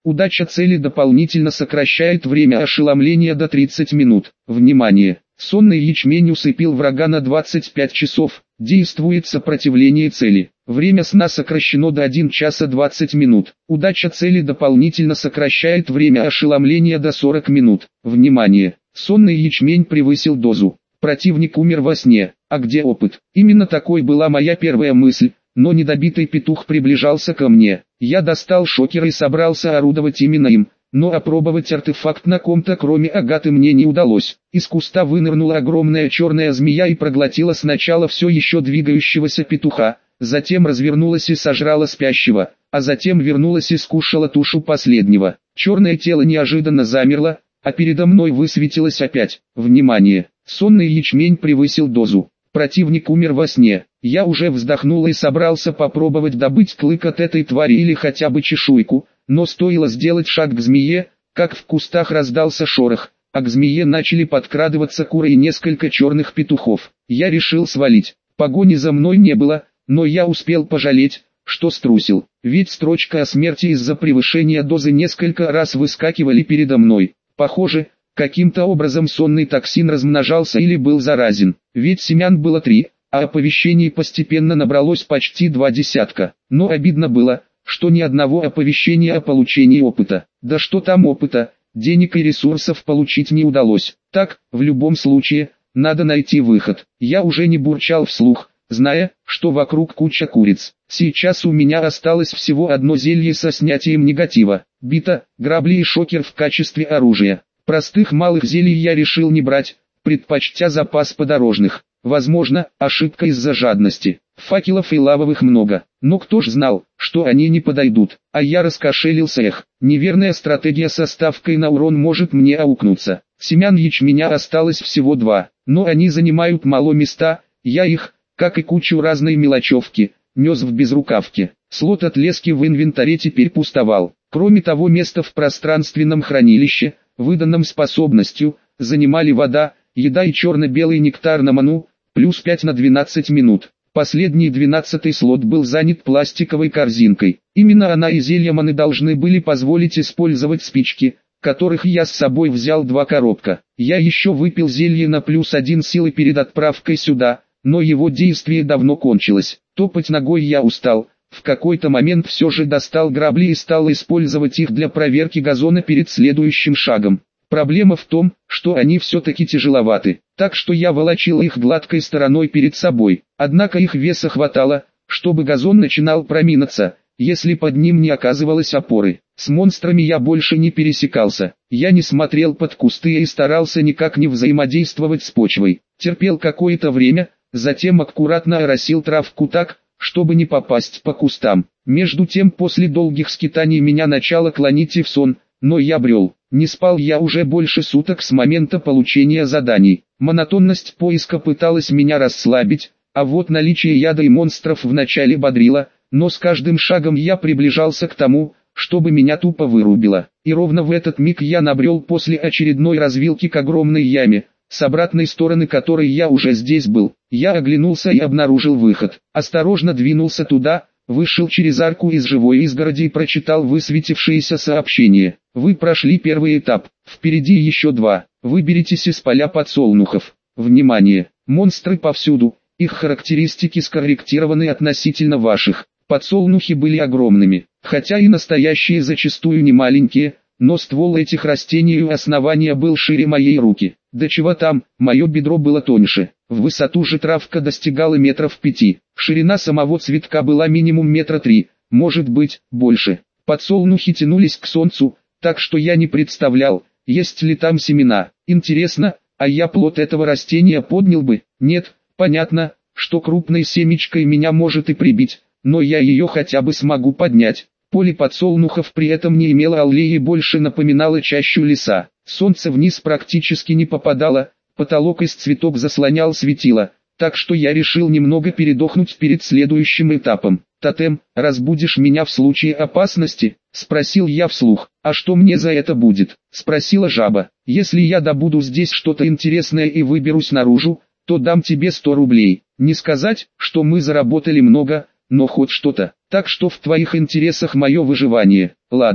Удача цели дополнительно сокращает время ошеломления до 30 минут. Внимание! Сонный ячмень усыпил врага на 25 часов. Действует сопротивление цели. Время сна сокращено до 1 часа 20 минут. Удача цели дополнительно сокращает время ошеломления до 40 минут. Внимание! Сонный ячмень превысил дозу. Противник умер во сне. А где опыт? Именно такой была моя первая мысль, но недобитый петух приближался ко мне. Я достал шокер и собрался орудовать именно им. Но опробовать артефакт на ком-то кроме Агаты мне не удалось. Из куста вынырнула огромная черная змея и проглотила сначала все еще двигающегося петуха, затем развернулась и сожрала спящего, а затем вернулась и скушала тушу последнего. Черное тело неожиданно замерло, а передо мной высветилось опять. Внимание! Сонный ячмень превысил дозу. Противник умер во сне. Я уже вздохнул и собрался попробовать добыть клык от этой твари или хотя бы чешуйку, но стоило сделать шаг к змее, как в кустах раздался шорох, а к змее начали подкрадываться куры и несколько черных петухов. Я решил свалить. Погони за мной не было, но я успел пожалеть, что струсил, ведь строчка о смерти из-за превышения дозы несколько раз выскакивали передо мной. Похоже, каким-то образом сонный токсин размножался или был заразен, ведь семян было 3, а оповещений постепенно набралось почти 2 десятка. Но обидно было, что ни одного оповещения о получении опыта. Да что там опыта, денег и ресурсов получить не удалось. Так, в любом случае, надо найти выход. Я уже не бурчал вслух, зная, что вокруг куча куриц. Сейчас у меня осталось всего одно зелье со снятием негатива. Бита, грабли и шокер в качестве оружия. Простых малых зелий я решил не брать, предпочтя запас подорожных. Возможно, ошибка из-за жадности. Факелов и лавовых много, но кто ж знал, что они не подойдут, а я раскошелился. Неверная стратегия со ставкой на урон может мне аукнуться. Семян ячменя осталось всего 2, но они занимают мало места, я их, как и кучу разной мелочевки, нес в безрукавке. Слот от лески в инвентаре теперь пустовал. Кроме того, место в пространственном хранилище, выданном способностью, занимали вода, еда и черно-белый нектар на ману, плюс 5 на 12 минут. Последний 12-й слот был занят пластиковой корзинкой. Именно она и зелья маны должны были позволить использовать спички, которых я с собой взял 2 коробка. Я еще выпил зелье на плюс 1 силы перед отправкой сюда, но его действие давно кончилось. Топать ногой я устал. В какой-то момент все же достал грабли и стал использовать их для проверки газона перед следующим шагом. Проблема в том, что они все-таки тяжеловаты, так что я волочил их гладкой стороной перед собой. Однако их веса хватало, чтобы газон начинал проминаться, если под ним не оказывалось опоры. С монстрами я больше не пересекался. Я не смотрел под кусты и старался никак не взаимодействовать с почвой. Терпел какое-то время, затем аккуратно оросил травку так, чтобы не попасть по кустам. Между тем после долгих скитаний меня начало клонить и в сон, но я брел. Не спал я уже больше суток с момента получения заданий. Монотонность поиска пыталась меня расслабить, а вот наличие яда и монстров вначале бодрило, но с каждым шагом я приближался к тому, чтобы меня тупо вырубило. И ровно в этот миг я набрел после очередной развилки к огромной яме, с обратной стороны которой я уже здесь был. Я оглянулся и обнаружил выход. Осторожно двинулся туда, вышел через арку из живой изгороди и прочитал высветившееся сообщение. Вы прошли первый этап, впереди еще 2. Выберитесь из поля подсолнухов. Внимание! Монстры повсюду, их характеристики скорректированы относительно ваших. Подсолнухи были огромными, хотя и настоящие зачастую не маленькие, но ствол этих растений у основания был шире моей руки. Да чего там, мое бедро было тоньше. В высоту же травка достигала 5 метров. Ширина самого цветка была минимум 3 метра, может быть, больше. Подсолнухи тянулись к солнцу, так что я не представлял, есть ли там семена. Интересно, а я плод этого растения поднял бы? Нет, понятно, что крупной семечкой меня может и прибить, но я ее хотя бы смогу поднять. Поле подсолнухов при этом не имело аллеи и больше напоминало чащу леса. Солнце вниз практически не попадало, потолок из цветок заслонял светило, так что я решил немного передохнуть перед следующим этапом. «Тотем, разбудишь меня в случае опасности?» — спросил я вслух. «А что мне за это будет?» — спросила жаба. «Если я добуду здесь что-то интересное и выберусь наружу, то дам тебе 100 рублей. Не сказать, что мы заработали много, но хоть что-то. Так что в твоих интересах мое выживание. Ладно,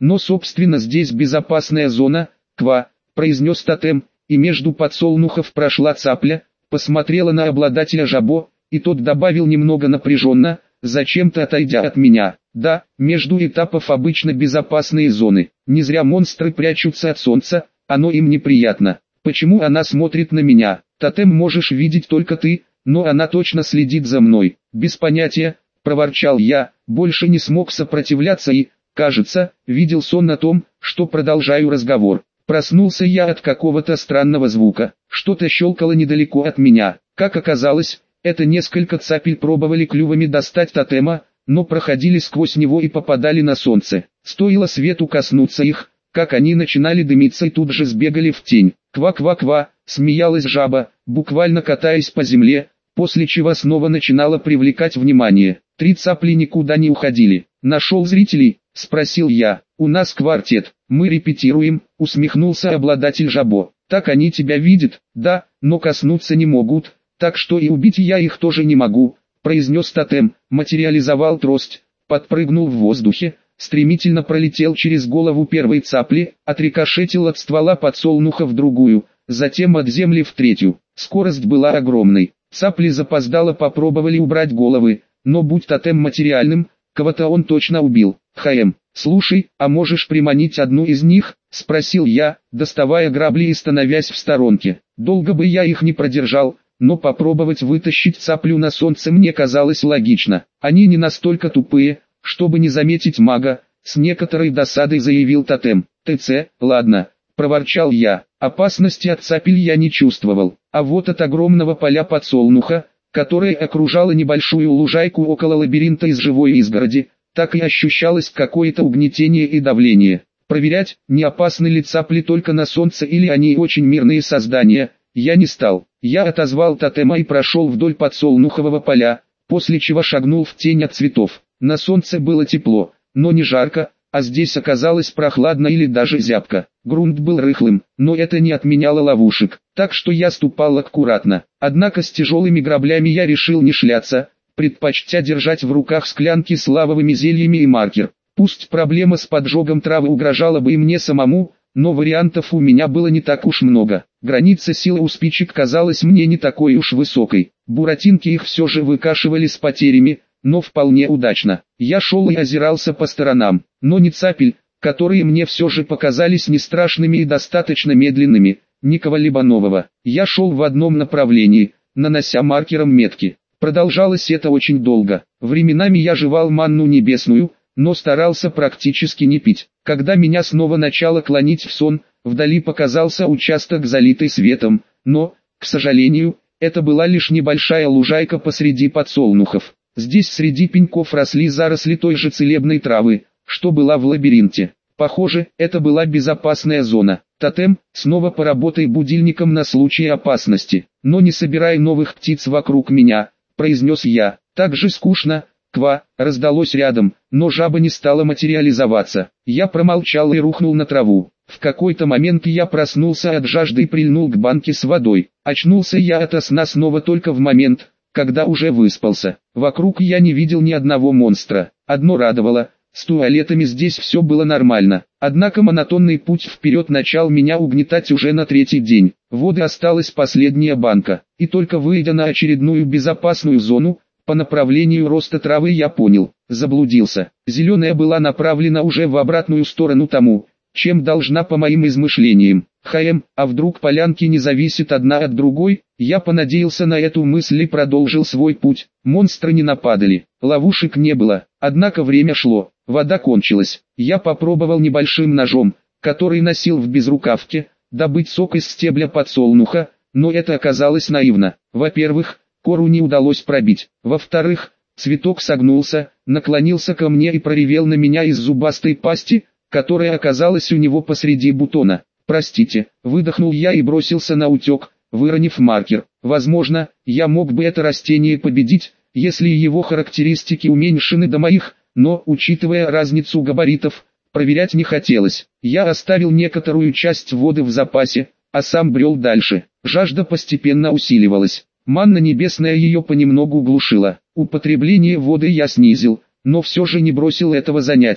Но собственно здесь безопасная зона, ква, произнес тотем, и между подсолнухов прошла цапля, посмотрела на обладателя жабо, и тот добавил немного напряженно, зачем-то отойдя от меня. Да, между этапов обычно безопасные зоны, не зря монстры прячутся от солнца, оно им неприятно. Почему она смотрит на меня? Тотем можешь видеть только ты, но она точно следит за мной. Без понятия, проворчал я, больше не смог сопротивляться и, кажется, видел сон о том, что продолжаю разговор. Проснулся я от какого-то странного звука, что-то щелкало недалеко от меня. Как оказалось, это несколько цапель пробовали клювами достать тотема, но проходили сквозь него и попадали на солнце. Стоило свету коснуться их, как они начинали дымиться и тут же сбегали в тень. Ква-ква-ква, смеялась жаба, буквально катаясь по земле, после чего снова начинала привлекать внимание. 3 цапли никуда не уходили. «Нашел зрителей?» – спросил я. «У нас квартет, мы репетируем», – усмехнулся обладатель жабо. «Так они тебя видят?» «Да, но коснуться не могут, так что и убить я их тоже не могу», – произнес тотем, материализовал трость, подпрыгнул в воздухе, стремительно пролетел через голову первой цапли, отрикошетил от ствола подсолнуха в другую, затем от земли в третью. Скорость была огромной. Цапли запоздало попробовали убрать головы, но будь тотем материальным, кого-то он точно убил. «Слушай, а можешь приманить одну из них?» – спросил я, доставая грабли и становясь в сторонке. Долго бы я их не продержал, но попробовать вытащить цаплю на солнце мне казалось логично. Они не настолько тупые, чтобы не заметить мага, с некоторой досадой заявил тотем. «ТЦ, ладно», – проворчал я. Опасности от цапель я не чувствовал, а вот от огромного поля подсолнуха, которое окружало небольшую лужайку около лабиринта из живой изгороди, так и ощущалось какое-то угнетение и давление. Проверять, не опасны ли цапли только на солнце или они очень мирные создания, я не стал. Я отозвал тотема и прошел вдоль подсолнухового поля, после чего шагнул в тень от цветов. На солнце было тепло, но не жарко, а здесь оказалось прохладно или даже зябко. Грунт был рыхлым, но это не отменяло ловушек, так что я ступал аккуратно. Однако с тяжелыми граблями я решил не шляться, предпочтя держать в руках склянки с лавовыми зельями и маркер. Пусть проблема с поджогом травы угрожала бы и мне самому, но вариантов у меня было не так уж много. Граница силы у спичек казалась мне не такой уж высокой. Буратинки их все же выкашивали с потерями, но вполне удачно. Я шел и озирался по сторонам, но ни цапель, которые мне все же показались не страшными и достаточно медленными, ни кого-либо нового. Я шел в одном направлении, нанося маркером метки. Продолжалось это очень долго. Временами я жевал манну небесную, но старался практически не пить. Когда меня снова начало клонить в сон, вдали показался участок, залитый светом, но, к сожалению, это была лишь небольшая лужайка посреди подсолнухов. Здесь среди пеньков росли заросли той же целебной травы, что была в лабиринте. Похоже, это была безопасная зона. «Тотем, снова поработай будильником на случай опасности, но не собирай новых птиц вокруг меня», — произнес я. «Так же скучно». «Ква», раздалось рядом, но жаба не стала материализоваться. Я промолчал и рухнул на траву. В какой-то момент я проснулся от жажды и прильнул к банке с водой. Очнулся я ото сна снова только в момент, когда уже выспался. Вокруг я не видел ни одного монстра. Одно радовало, с туалетами здесь все было нормально. Однако монотонный путь вперед начал меня угнетать уже на 3-й день. Воды осталась последняя банка. И только выйдя на очередную безопасную зону, по направлению роста травы я понял, заблудился. Зеленая была направлена уже в обратную сторону тому, чем должна по моим измышлениям. А вдруг полянки не зависят одна от другой? Я понадеялся на эту мысль и продолжил свой путь. Монстры не нападали, ловушек не было, однако время шло, вода кончилась. Я попробовал небольшим ножом, который носил в безрукавке, добыть сок из стебля подсолнуха, но это оказалось наивно. Во-первых, кору не удалось пробить. Во-вторых, цветок согнулся, наклонился ко мне и проревел на меня из зубастой пасти, которая оказалась у него посреди бутона. «Простите», выдохнул я и бросился на утек, выронив маркер. Возможно, я мог бы это растение победить, если его характеристики уменьшены до моих, но, учитывая разницу габаритов, проверять не хотелось. Я оставил некоторую часть воды в запасе, а сам брел дальше. Жажда постепенно усиливалась. Манна небесная ее понемногу глушила. Употребление воды я снизил, но все же не бросил этого занятия.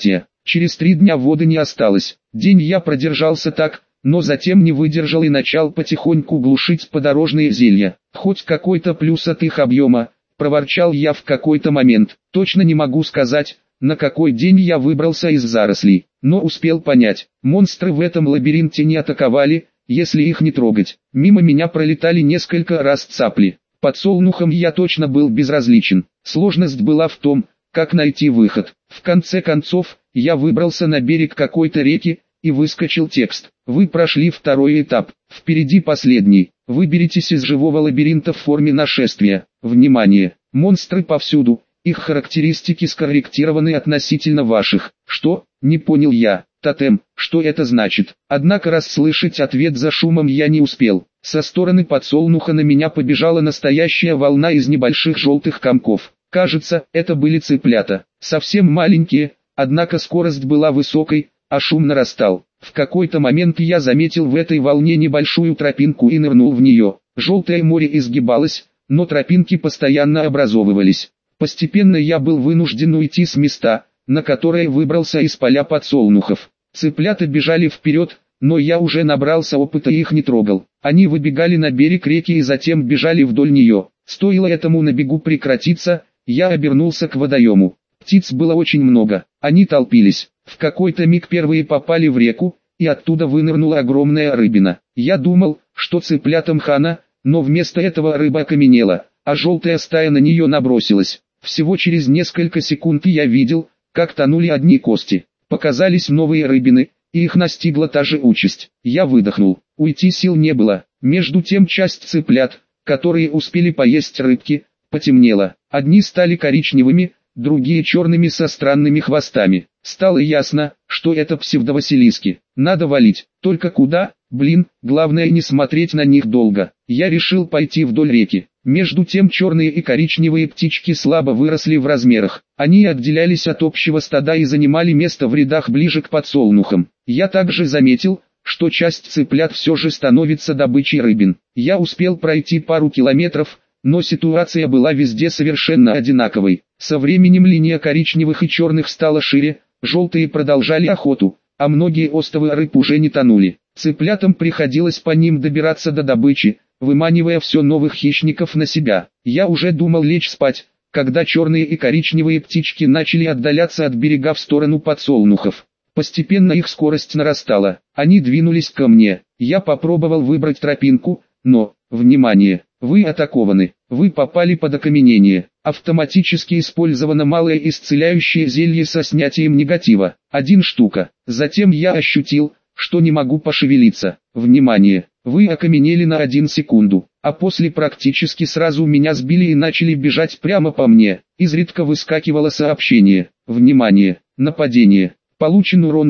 Через 3 дня воды не осталось. День я продержался так, но затем не выдержал и начал потихоньку глушить подорожные зелья. Хоть какой-то плюс от их объема, проворчал я в какой-то момент. Точно не могу сказать, на какой день я выбрался из зарослей, но успел понять, монстры в этом лабиринте не атаковали, если их не трогать. Мимо меня пролетали несколько раз цапли. Подсолнухам я точно был безразличен. Сложность была в том, как найти выход. В конце концов, я выбрался на берег какой-то реки, и выскочил текст. Вы прошли второй этап, впереди последний. Выберитесь из живого лабиринта в форме нашествия. Внимание! Монстры повсюду, их характеристики скорректированы относительно ваших. Что? Не понял я. Тотем, что это значит? Однако расслышать ответ за шумом я не успел. Со стороны подсолнуха на меня побежала настоящая волна из небольших желтых комков. Кажется, это были цыплята. Совсем маленькие, однако скорость была высокой, а шум нарастал. В какой-то момент я заметил в этой волне небольшую тропинку и нырнул в нее. Желтое море изгибалось, но тропинки постоянно образовывались. Постепенно я был вынужден уйти с места, на которое выбрался из поля подсолнухов. Цыплята бежали вперед, но я уже набрался опыта и их не трогал. Они выбегали на берег реки и затем бежали вдоль нее. Стоило этому набегу прекратиться, я обернулся к водоему. Птиц было очень много, они толпились. В какой-то миг первые попали в реку, и оттуда вынырнула огромная рыбина. Я думал, что цыплятам хана, но вместо этого рыба окаменела, а желтая стая на нее набросилась. Всего через несколько секунд я видел, как тонули одни кости. Показались новые рыбины, и их настигла та же участь. Я выдохнул, уйти сил не было. Между тем часть цыплят, которые успели поесть рыбки, потемнела. Одни стали коричневыми, другие черными со странными хвостами. Стало ясно, что это псевдовасилиски. Надо валить. Только куда? Главное не смотреть на них долго. Я решил пойти вдоль реки. Между тем черные и коричневые птички слабо выросли в размерах. Они отделялись от общего стада и занимали место в рядах ближе к подсолнухам. Я также заметил, что часть цыплят все же становится добычей рыбин. Я успел пройти пару километров, но ситуация была везде совершенно одинаковой. Со временем линия коричневых и черных стала шире, желтые продолжали охоту, а многие остовы рыб уже не тонули. Цыплятам приходилось по ним добираться до добычи, выманивая все новых хищников на себя. Я уже думал лечь спать, когда черные и коричневые птички начали отдаляться от берега в сторону подсолнухов. Постепенно их скорость нарастала, они двинулись ко мне. Я попробовал выбрать тропинку, но, внимание, вы атакованы, вы попали под окаменение. Автоматически использовано малое исцеляющее зелье со снятием негатива. 1 штука. Затем я ощутил, что не могу пошевелиться. Внимание, вы окаменели на 1 секунду, а после практически сразу меня сбили и начали бежать прямо по мне. Изредка выскакивало сообщение. Внимание, нападение. Получен урон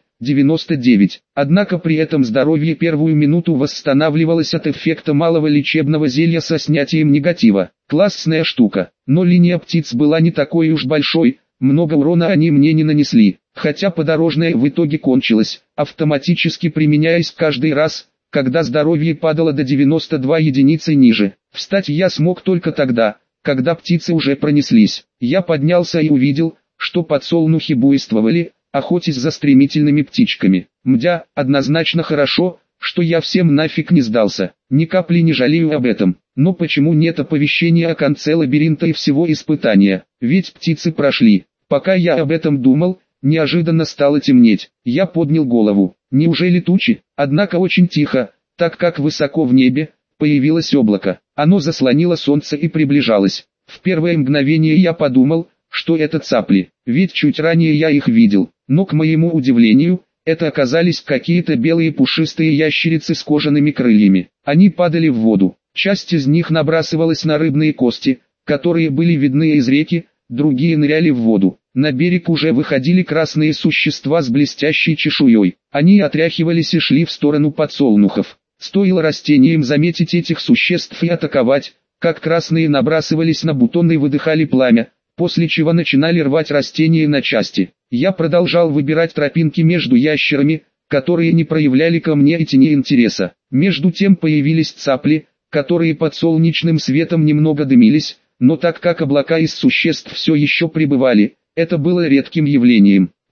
1,99. Однако при этом здоровье первую минуту восстанавливалось от эффекта малого лечебного зелья со снятием негатива. Классная штука, но линия птиц была не такой уж большой, много урона они мне не нанесли, хотя подорожная в итоге кончилась, автоматически применяясь каждый раз, когда здоровье падало до 92 единицы ниже. Встать я смог только тогда, когда птицы уже пронеслись. Я поднялся и увидел, что подсолнухи буйствовали, охотясь за стремительными птичками. Однозначно хорошо, что я всем нафиг не сдался, ни капли не жалею об этом. Но почему нет оповещения о конце лабиринта и всего испытания? Ведь птицы прошли. Пока я об этом думал, неожиданно стало темнеть. Я поднял голову. Неужели тучи? Однако очень тихо, так как высоко в небе появилось облако. Оно заслонило солнце и приближалось. В первое мгновение я подумал, что это цапли, ведь чуть ранее я их видел. Но к моему удивлению, это оказались какие-то белые пушистые ящерицы с кожаными крыльями. Они падали в воду. Часть из них набрасывалась на рыбные кости, которые были видны из реки, другие ныряли в воду. На берег уже выходили красные существа с блестящей чешуей. Они отряхивались и шли в сторону подсолнухов. Стоило растениям заметить этих существ и атаковать, как красные набрасывались на бутоны и выдыхали пламя, после чего начинали рвать растения на части. Я продолжал выбирать тропинки между ящерами, которые не проявляли ко мне и тени интереса. Между тем появились цапли, которые под солнечным светом немного дымились, но так как облака из существ все еще пребывали, это было редким явлением.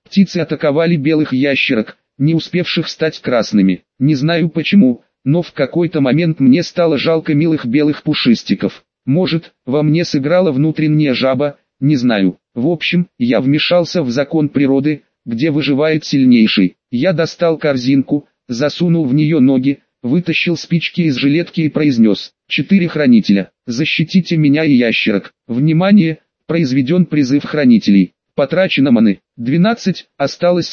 Птицы атаковали белых ящерок, не успевших стать красными. Не знаю почему, но в какой-то момент мне стало жалко милых белых пушистиков. Может, во мне сыграла внутренняя жаба, не знаю. В общем, я вмешался в закон природы, где выживает сильнейший. Я достал корзинку, засунул в нее ноги, вытащил спички из жилетки и произнес: «4 хранителя, защитите меня и ящерок». Внимание, произведен призыв хранителей. Потрачено маны 12, осталось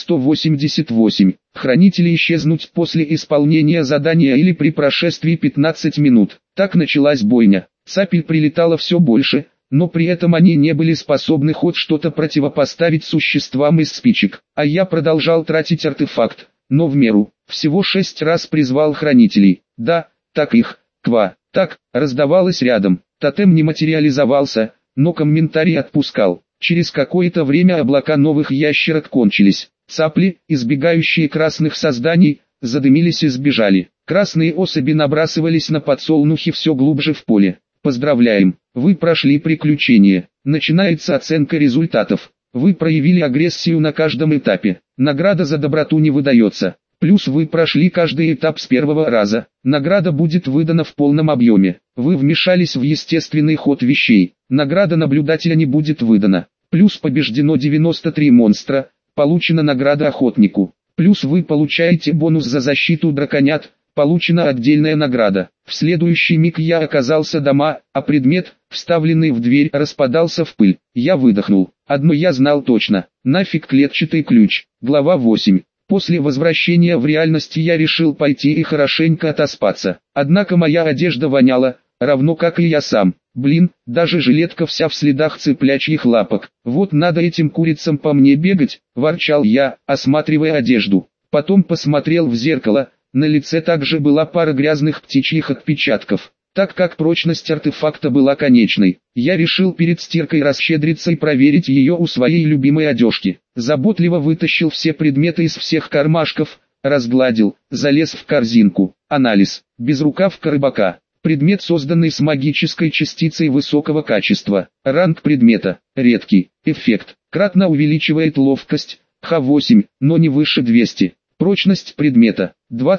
188. Хранители исчезнуть после исполнения задания или при прошествии 15 минут. Так началась бойня. Цапель прилетало все больше, но при этом они не были способны хоть что-то противопоставить существам из спичек. А я продолжал тратить артефакт, но в меру. Всего 6 раз призвал хранителей. Да, так их, ква, так, раздавалось рядом. Тотем не материализовался, но комментарий отпускал. Через какое-то время облака новых ящерок кончились. Цапли, избегающие красных созданий, задымились и сбежали. Красные особи набрасывались на подсолнухи все глубже в поле. Поздравляем, вы прошли приключение. Начинается оценка результатов. Вы проявили агрессию на каждом этапе. Награда за доброту не выдается. Плюс вы прошли каждый этап с первого раза. Награда будет выдана в полном объеме. Вы вмешались в естественный ход вещей. Награда наблюдателя не будет выдана. Плюс побеждено 93 монстра. Получена награда охотнику. Плюс вы получаете бонус за защиту драконят. Получена отдельная награда. В следующий миг я оказался дома, а предмет, вставленный в дверь, распадался в пыль. Я выдохнул. Одно я знал точно. Нафиг клетчатый ключ. Глава 8. После возвращения в реальность я решил пойти и хорошенько отоспаться. Однако моя одежда воняла, равно как и я сам. Блин, даже жилетка вся в следах цыплячьих лапок. Вот надо этим курицам по мне бегать, ворчал я, осматривая одежду. Потом посмотрел в зеркало, на лице также была пара грязных птичьих отпечатков. Так как прочность артефакта была конечной, я решил перед стиркой расщедриться и проверить ее у своей любимой одежки. Заботливо вытащил все предметы из всех кармашков, разгладил, залез в корзинку. Анализ. Безрукавка рыбака. Предмет, созданный с магической частицей высокого качества. Ранг предмета. Редкий. Эффект. Кратно увеличивает ловкость. Х8, но не выше 200. Прочность предмета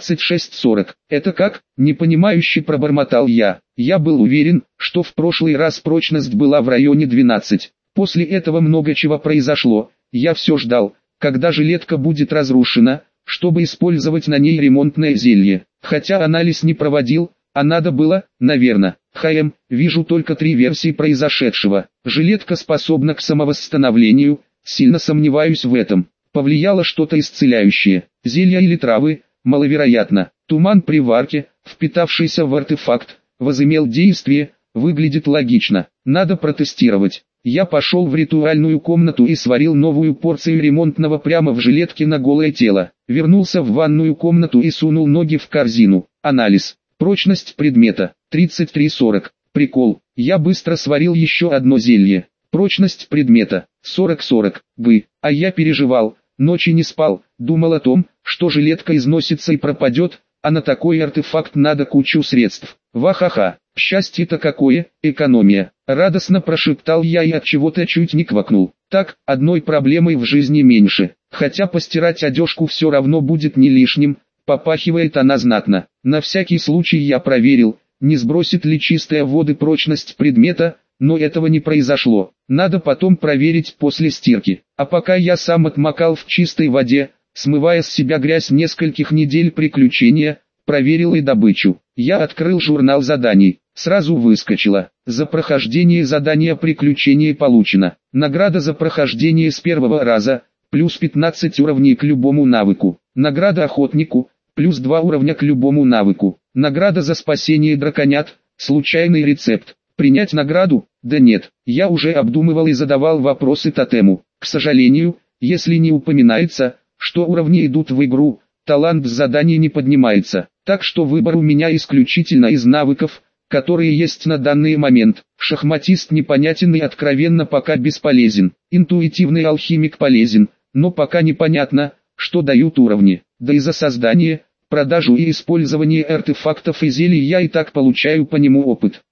26-40. Это как? Непонимающе пробормотал я. Я был уверен, что в прошлый раз прочность была в районе 12. После этого много чего произошло. Я все ждал, когда жилетка будет разрушена, чтобы использовать на ней ремонтное зелье. Хотя анализ не проводил, а надо было, наверное. Вижу только 3 версии произошедшего. Жилетка способна к самовосстановлению, сильно сомневаюсь в этом. Повлияло что-то исцеляющее. Зелья или травы, маловероятно. Туман при варке, впитавшийся в артефакт, возымел действие, выглядит логично. Надо протестировать. Я пошел в ритуальную комнату и сварил новую порцию ремонтного прямо в жилетке на голое тело. Вернулся в ванную комнату и сунул ноги в корзину. Анализ. Прочность предмета 33-40. Прикол. Я быстро сварил еще одно зелье. Прочность предмета 40-40. А я переживал. Ночи не спал, думал о том, что жилетка износится и пропадет, а на такой артефакт надо кучу средств. Вахаха, счастье-то какое, экономия. Радостно прошептал я и от чего-то чуть не квакнул. Так, одной проблемой в жизни меньше. Хотя постирать одежку все равно будет не лишним, попахивает она знатно. На всякий случай я проверил, не сбросит ли чистая воды прочность предмета, но этого не произошло. Надо потом проверить после стирки. А пока я сам отмокал в чистой воде, смывая с себя грязь нескольких недель приключения, проверил и добычу. Я открыл журнал заданий. Сразу выскочило. За прохождение задания приключение получено. Награда за прохождение с первого раза, плюс 15 уровней к любому навыку. Награда охотнику, плюс 2 уровня к любому навыку. Награда за спасение драконят, случайный рецепт. Принять награду? Да нет, я уже обдумывал и задавал вопросы тотему. К сожалению, если не упоминается, что уровни идут в игру, талант с заданий не поднимается. Так что выбор у меня исключительно из навыков, которые есть на данный момент. Шахматист непонятен и откровенно пока бесполезен. Интуитивный алхимик полезен, но пока непонятно, что дают уровни. Да и за создание, продажу и использование артефактов и зелий я и так получаю по нему опыт.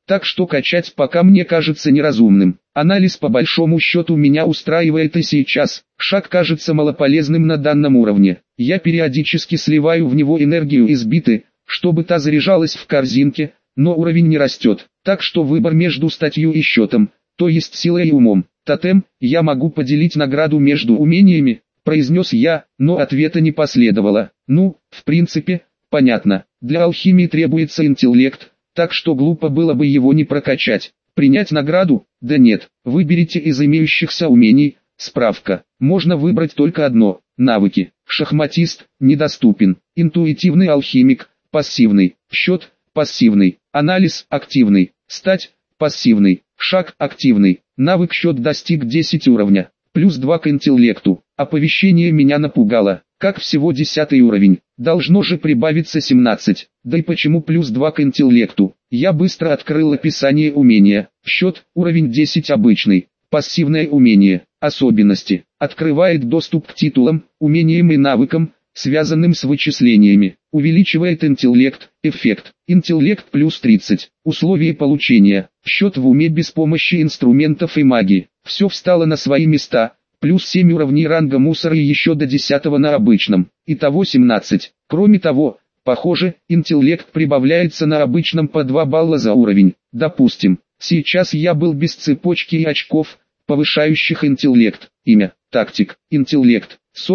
так что качать пока мне кажется неразумным. Анализ по большому счету меня устраивает и сейчас. Шаг кажется малополезным на данном уровне. Я периодически сливаю в него энергию из биты, чтобы та заряжалась в корзинке, но уровень не растет. Так что выбор между статью и счетом, то есть силой и умом. Тотем, я могу поделить награду между умениями, произнес я, но ответа не последовало. Ну, в принципе, понятно. Для алхимии требуется интеллект, так что глупо было бы его не прокачать. Принять награду? Да нет, выберите из имеющихся умений. Справка. Можно выбрать только одно. Навыки. Шахматист – недоступен. Интуитивный алхимик – пассивный. Счет – пассивный. Анализ – активный. Стать – пассивный. Шаг – активный. Навык счет достиг 10 уровня. Плюс 2 к интеллекту. Оповещение меня напугало. Как всего 10 уровень. Должно же прибавиться 17. Да и почему плюс 2 к интеллекту? Я быстро открыл описание умения. Счет, уровень 10 обычный. Пассивное умение. Особенности. Открывает доступ к титулам, умениям и навыкам, связанным с вычислениями. Увеличивает интеллект. Эффект. Интеллект плюс 30. Условия получения. Счет в уме без помощи инструментов и магии. Все встало на свои места. Плюс 7 уровней ранга мусора и еще до 10 на обычном. Итого 17. Кроме того, похоже, интеллект прибавляется на обычном по 2 балла за уровень. Допустим, сейчас я был без цепочки и очков, повышающих интеллект. Имя, тактик, интеллект,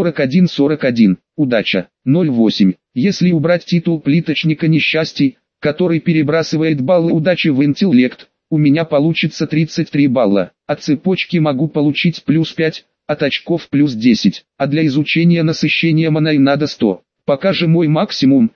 41-41, удача, 0,8. Если убрать титул плиточника несчастий, который перебрасывает баллы удачи в интеллект, у меня получится 33 балла. От цепочки могу получить плюс 5, от очков плюс 10, а для изучения насыщения маной надо 100. Пока же мой максимум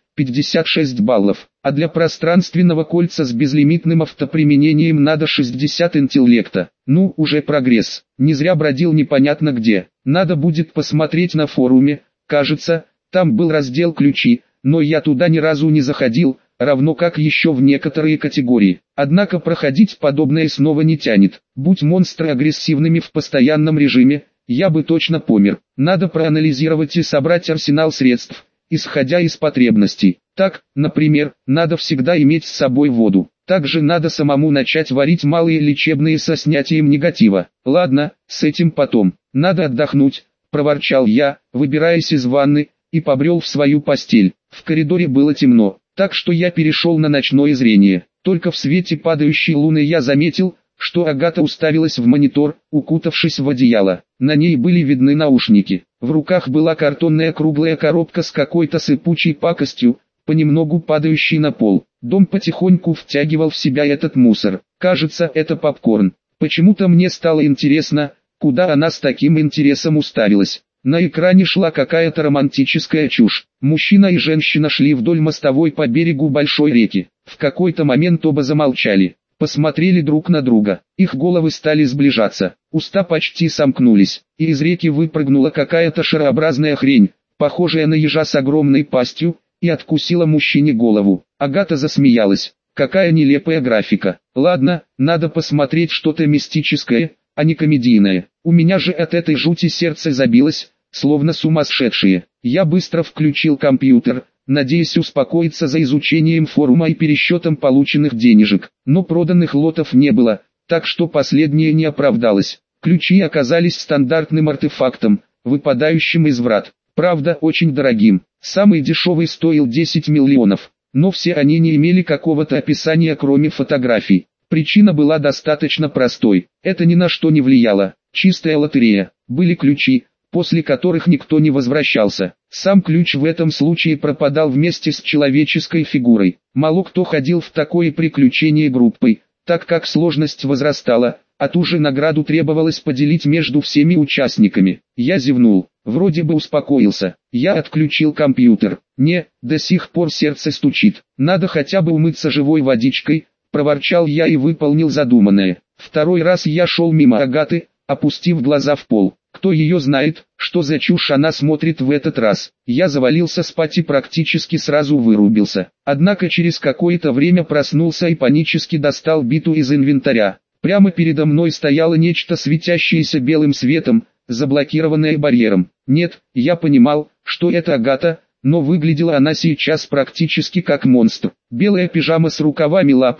56 баллов, а для пространственного кольца с безлимитным автоприменением надо 60 интеллекта. Ну, уже прогресс. Не зря бродил непонятно где. Надо будет посмотреть на форуме, кажется, там был раздел ключи, но я туда ни разу не заходил, равно как еще в некоторые категории. Однако проходить подобное снова не тянет. Будь монстры агрессивными в постоянном режиме, я бы точно помер. Надо проанализировать и собрать арсенал средств, исходя из потребностей. Так, например, надо всегда иметь с собой воду. Также надо самому начать варить малые лечебные со снятием негатива. Ладно, с этим потом. Надо отдохнуть, проворчал я, выбираясь из ванны, и побрел в свою постель. В коридоре было темно, так что я перешел на ночное зрение. Только в свете падающей луны я заметил, что Агата уставилась в монитор, укутавшись в одеяло. На ней были видны наушники. В руках была картонная круглая коробка с какой-то сыпучей пакостью, понемногу падающей на пол. Дом потихоньку втягивал в себя этот мусор. Кажется, это попкорн. Почему-то мне стало интересно, куда она с таким интересом уставилась. На экране шла какая-то романтическая чушь. Мужчина и женщина шли вдоль мостовой по берегу большой реки. В какой-то момент оба замолчали. Посмотрели друг на друга, их головы стали сближаться, уста почти сомкнулись, и из реки выпрыгнула какая-то шарообразная хрень, похожая на ежа с огромной пастью, и откусила мужчине голову. Агата засмеялась. Какая нелепая графика. Ладно, надо посмотреть что-то мистическое, а не комедийное. У меня же от этой жути сердце забилось, словно сумасшедшие. Я быстро включил компьютер, надеясь успокоиться за изучением форума и пересчетом полученных денежек, но проданных лотов не было, так что последнее не оправдалось. Ключи оказались стандартным артефактом, выпадающим из врат, правда очень дорогим. Самый дешевый стоил 10 миллионов, но все они не имели какого-то описания кроме фотографий. Причина была достаточно простой, это ни на что не влияло, чистая лотерея. Были ключи, после которых никто не возвращался. Сам ключ в этом случае пропадал вместе с человеческой фигурой. Мало кто ходил в такое приключение группой, так как сложность возрастала, а ту же награду требовалось поделить между всеми участниками. Я зевнул, вроде бы успокоился. Я отключил компьютер. Не, до сих пор сердце стучит. Надо хотя бы умыться живой водичкой, проворчал я и выполнил задуманное. Второй раз я шел мимо Агаты, опустив глаза в пол. Кто ее знает, что за чушь она смотрит в этот раз. Я завалился спать и практически сразу вырубился. Однако через какое-то время проснулся и панически достал биту из инвентаря. Прямо передо мной стояло нечто светящееся белым светом, заблокированное барьером. Нет, я понимал, что это Агата, но выглядела она сейчас практически как монстр. Белая пижама с рукавами-лапами,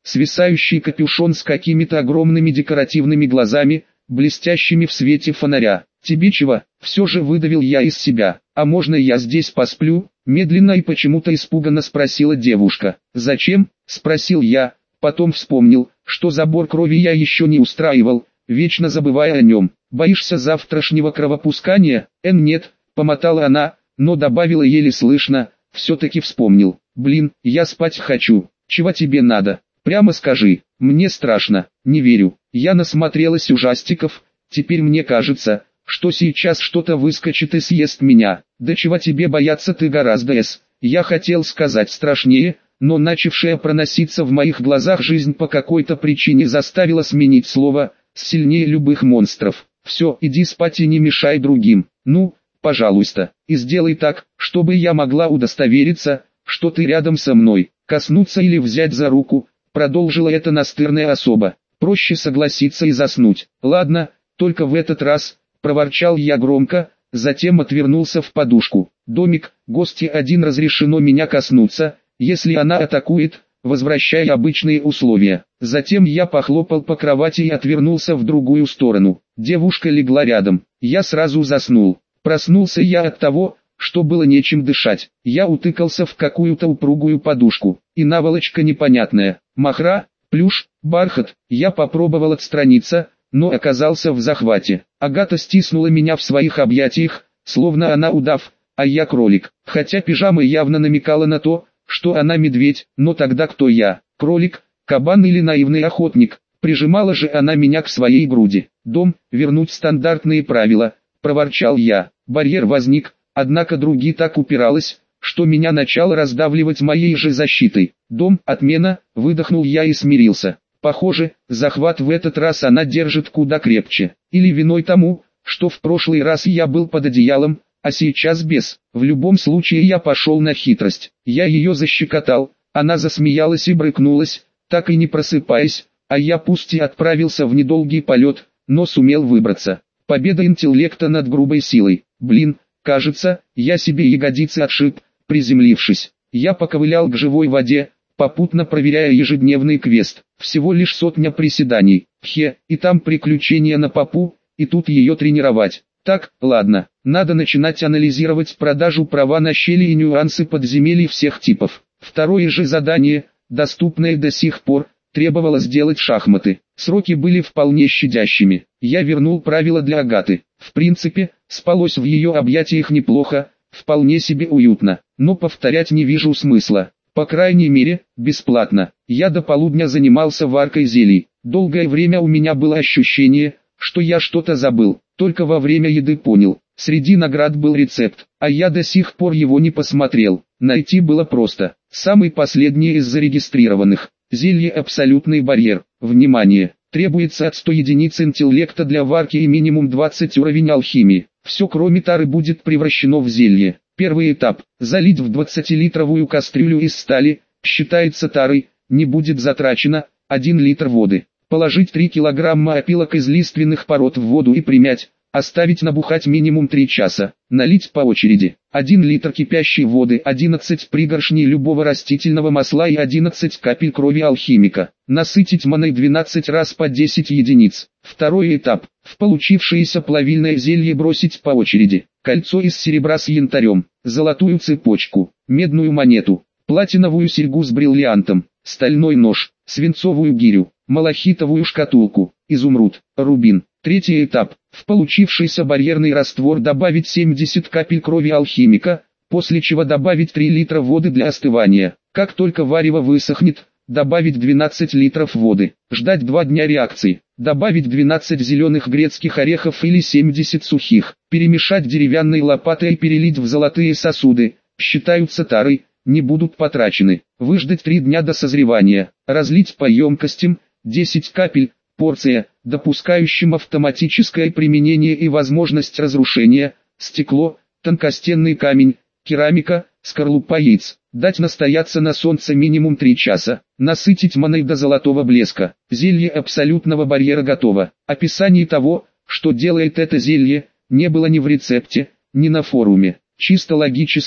свисающий капюшон с какими-то огромными декоративными глазами, блестящими в свете фонаря. «Тебе чего?» — все же выдавил я из себя. «А можно я здесь посплю?» — медленно и почему-то испуганно спросила девушка. «Зачем?» — спросил я, потом вспомнил, что забор крови я еще не устраивал, вечно забывая о нем. «Боишься завтрашнего кровопускания?» «Нет», — помотала она, но добавила еле слышно, все-таки вспомнил. «Блин, я спать хочу. Чего тебе надо? Прямо скажи, мне страшно». «Не верю, я насмотрелась ужастиков, теперь мне кажется, что сейчас что-то выскочит и съест меня». «Да чего тебе бояться, ты гораздо Я хотел сказать страшнее, но начавшая проноситься в моих глазах жизнь по какой-то причине заставила сменить слово, сильнее любых монстров. «Все, иди спать и не мешай другим. Ну, пожалуйста, и сделай так, чтобы я могла удостовериться, что ты рядом со мной». «Коснуться или взять за руку», продолжила эта настырная особа. «Проще согласиться и заснуть». «Ладно, только в этот раз», проворчал я громко, затем отвернулся в подушку. «Домик, гости один разрешено меня коснуться, если она атакует, возвращая обычные условия». Затем я похлопал по кровати и отвернулся в другую сторону. Девушка легла рядом. Я сразу заснул. Проснулся я от того, что было нечем дышать. Я утыкался в какую-то упругую подушку. И наволочка непонятная. Махра, плюш, бархат. Я попробовал отстраниться, но оказался в захвате. Агата стиснула меня в своих объятиях, словно она удав, а я кролик. Хотя пижама явно намекала на то, что она медведь, но тогда кто я? Кролик, кабан или наивный охотник? Прижимала же она меня к своей груди. «Дом, вернуть стандартные правила», — проворчал я. Барьер возник, однако другие так упиралась, что меня начало раздавливать моей же защитой. «Дом, отмена», — выдохнул я и смирился. Похоже, захват в этот раз она держит куда крепче. Или виной тому, что в прошлый раз я был под одеялом, а сейчас без. В любом случае я пошел на хитрость. Я ее защекотал, она засмеялась и брыкнулась, так и не просыпаясь, а я пусть и отправился в недолгий полет, но сумел выбраться. Победа интеллекта над грубой силой. Блин, кажется, я себе ягодицы отшиб, приземлившись. Я поковылял к живой воде, попутно проверяя ежедневный квест. Всего лишь 100 приседаний. И там приключения на попу, и тут ее тренировать. Так, ладно, надо начинать анализировать продажу права на щели и нюансы подземелий всех типов. Второе же задание, доступное до сих пор, требовало сделать шахматы. Сроки были вполне щадящими. Я вернул правила для Агаты. В принципе, спалось в ее объятиях неплохо, вполне себе уютно, но повторять не вижу смысла. По крайней мере, бесплатно. Я до полудня занимался варкой зелий. Долгое время у меня было ощущение, что я что-то забыл. Только во время еды понял. Среди наград был рецепт, а я до сих пор его не посмотрел. Найти было просто. Самый последний из зарегистрированных. Зелье «Абсолютный барьер». Внимание! Требуется от 100 единиц интеллекта для варки и минимум 20 уровень алхимии. Все кроме тары будет превращено в зелье. Первый этап. Залить в 20-литровую кастрюлю из стали, считается тарой, не будет затрачено, 1 литр воды. Положить 3 килограмма опилок из лиственных пород в воду и примять, оставить набухать минимум 3 часа. Налить по очереди. 1 литр кипящей воды, 11 пригоршней любого растительного масла и 11 капель крови алхимика. Насытить маной 12 раз по 10 единиц. Второй этап. В получившееся плавильное зелье бросить по очереди. Кольцо из серебра с янтарем, золотую цепочку, медную монету, платиновую серьгу с бриллиантом, стальной нож, свинцовую гирю, малахитовую шкатулку, изумруд, рубин. Третий этап. В получившийся барьерный раствор добавить 70 капель крови алхимика, после чего добавить 3 литра воды для остывания. Как только варево высохнет, добавить 12 литров воды. Ждать 2 дня реакции. Добавить 12 зеленых грецких орехов или 70 сухих. Перемешать деревянной лопатой и перелить в золотые сосуды. Считаются тарой, не будут потрачены. Выждать 3 дня до созревания. Разлить по емкостям, 10 капель, порция, допускающим автоматическое применение и возможность разрушения, стекло, тонкостенный камень, керамика, скорлупа яиц. Дать настояться на солнце минимум 3 часа. Насытить маной до золотого блеска. Зелье абсолютного барьера готово. Описание того, что делает это зелье, не было ни в рецепте, ни на форуме. Чисто логически,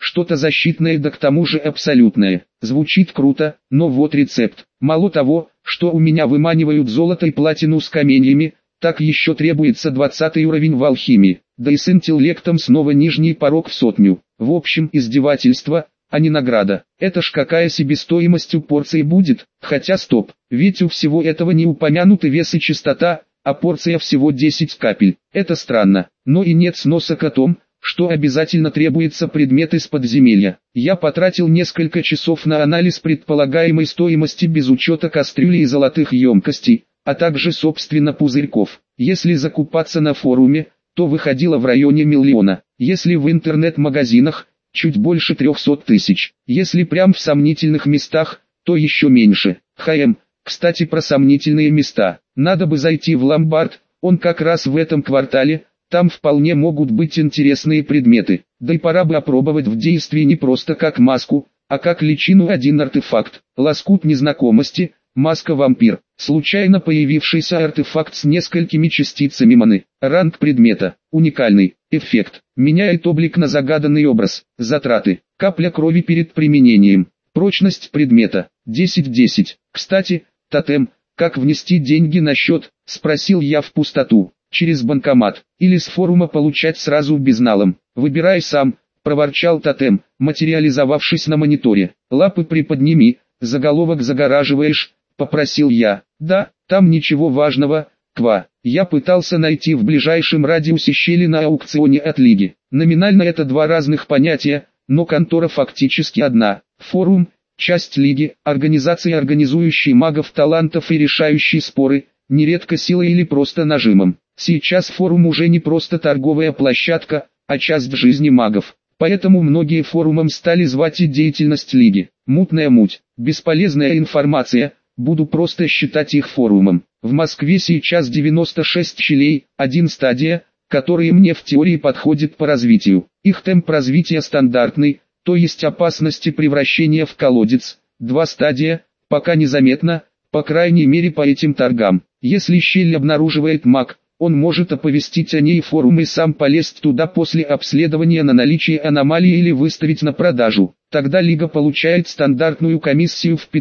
что-то защитное да к тому же абсолютное. Звучит круто, но вот рецепт. Мало того, что у меня выманивают золото и платину с каменьями, так еще требуется 20 уровень в алхимии, да и с интеллектом снова нижний порог в 100. В общем, издевательство, а не награда. Это ж какая себестоимость у порции будет, хотя стоп, ведь у всего этого не упомянуты вес и частота, а порция всего 10 капель. Это странно, но и нет сносок о том, что обязательно требуется предмет из подземелья. Я потратил несколько часов на анализ предполагаемой стоимости без учета кастрюли и золотых емкостей, а также собственно пузырьков. Если закупаться на форуме, то выходило в районе миллиона. Если в интернет-магазинах, чуть больше 300 тысяч. Если прям в сомнительных местах, то еще меньше. Кстати, про сомнительные места. Надо бы зайти в ломбард, он как раз в этом квартале. Там вполне могут быть интересные предметы, да и пора бы опробовать в действии не просто как маску, а как личину один артефакт. Лоскут незнакомости, маска-вампир, случайно появившийся артефакт с несколькими частицами маны. Ранг предмета, уникальный, эффект, меняет облик на загаданный образ, затраты, капля крови перед применением, прочность предмета, 10/10. Кстати, тотем, как внести деньги на счет, спросил я в пустоту. Через банкомат, или с форума получать сразу безналом. Выбирай сам, проворчал тотем, материализовавшись на мониторе. Лапы приподними, заголовок загораживаешь, попросил я. Да, там ничего важного, ква. Я пытался найти в ближайшем радиусе щели на аукционе от Лиги. Номинально это два разных понятия, но контора фактически одна. Форум, часть Лиги, организация, организующая магов талантов и решающие споры, нередко силой или просто нажимом. Сейчас форум уже не просто торговая площадка, а часть жизни магов. Поэтому многие форумом стали звать и деятельность Лиги. Мутная муть, бесполезная информация, буду просто считать их форумом. В Москве сейчас 96 щелей, 1 стадия, которые мне в теории подходят по развитию. Их темп развития стандартный, то есть опасности превращения в колодец. 2 стадия, пока незаметно, по крайней мере по этим торгам. Если щель обнаруживает маг, он может оповестить о ней форум и сам полезть туда после обследования на наличие аномалии или выставить на продажу. Тогда Лига получает стандартную комиссию в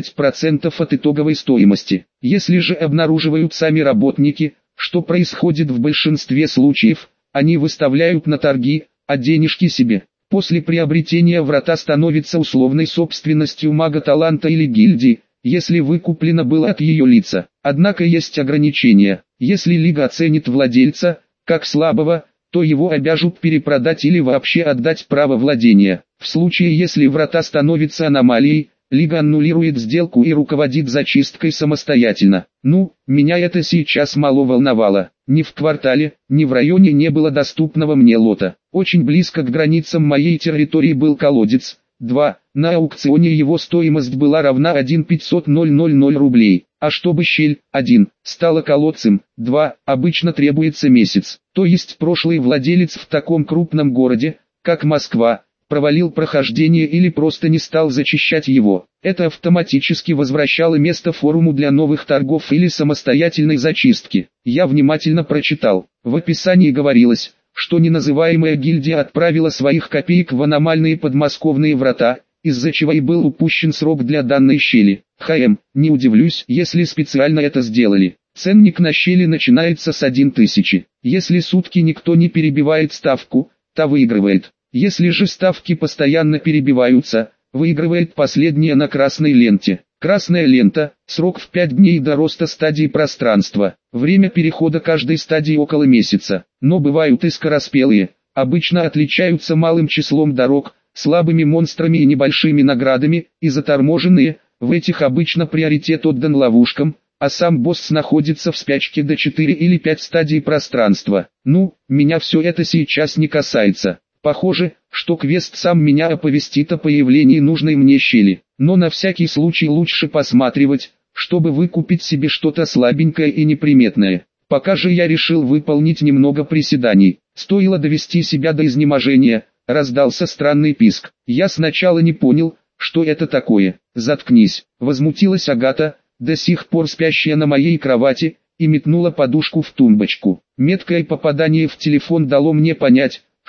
15% от итоговой стоимости. Если же обнаруживают сами работники, что происходит в большинстве случаев, они выставляют на торги, а денежки себе. После приобретения врата становится условной собственностью мага таланта или гильдии, если выкуплено было от ее лица. Однако есть ограничения. Если Лига оценит владельца, как слабого, то его обяжут перепродать или вообще отдать право владения. В случае, если врата становятся аномалией, Лига аннулирует сделку и руководит зачисткой самостоятельно. Меня это сейчас мало волновало. Ни в квартале, ни в районе не было доступного мне лота. Очень близко к границам моей территории был колодец. 2. На аукционе его стоимость была равна 1,500 рублей. А чтобы щель, 1, стала колодцем, 2, обычно требуется месяц. То есть прошлый владелец в таком крупном городе, как Москва, провалил прохождение или просто не стал зачищать его. Это автоматически возвращало место форуму для новых торгов или самостоятельной зачистки. Я внимательно прочитал. В описании говорилось, что неназываемая гильдия отправила своих копеек в аномальные подмосковные врата, из-за чего и был упущен срок для данной щели. Не удивлюсь, если специально это сделали. Ценник на щели начинается с 1000. Если сутки никто не перебивает ставку, та выигрывает. Если же ставки постоянно перебиваются, выигрывает последняя на красной ленте. Красная лента, срок в 5 дней до роста стадии пространства. Время перехода каждой стадии около месяца. Но бывают и скороспелые, обычно отличаются малым числом дорог, слабыми монстрами и небольшими наградами, и заторможенные, в этих обычно приоритет отдан ловушкам, а сам босс находится в спячке до 4 или 5 стадий пространства. Меня все это сейчас не касается. Похоже, что квест сам меня оповестит о появлении нужной мне щели, но на всякий случай лучше посматривать, чтобы выкупить себе что-то слабенькое и неприметное. Пока же я решил выполнить немного приседаний. Стоило довести себя до изнеможения, раздался странный писк. Я сначала не понял, что это такое. «Заткнись», — возмутилась Агата, до сих пор спящая на моей кровати, и метнула подушку в тумбочку. Меткое попадание в телефон дало мне понять,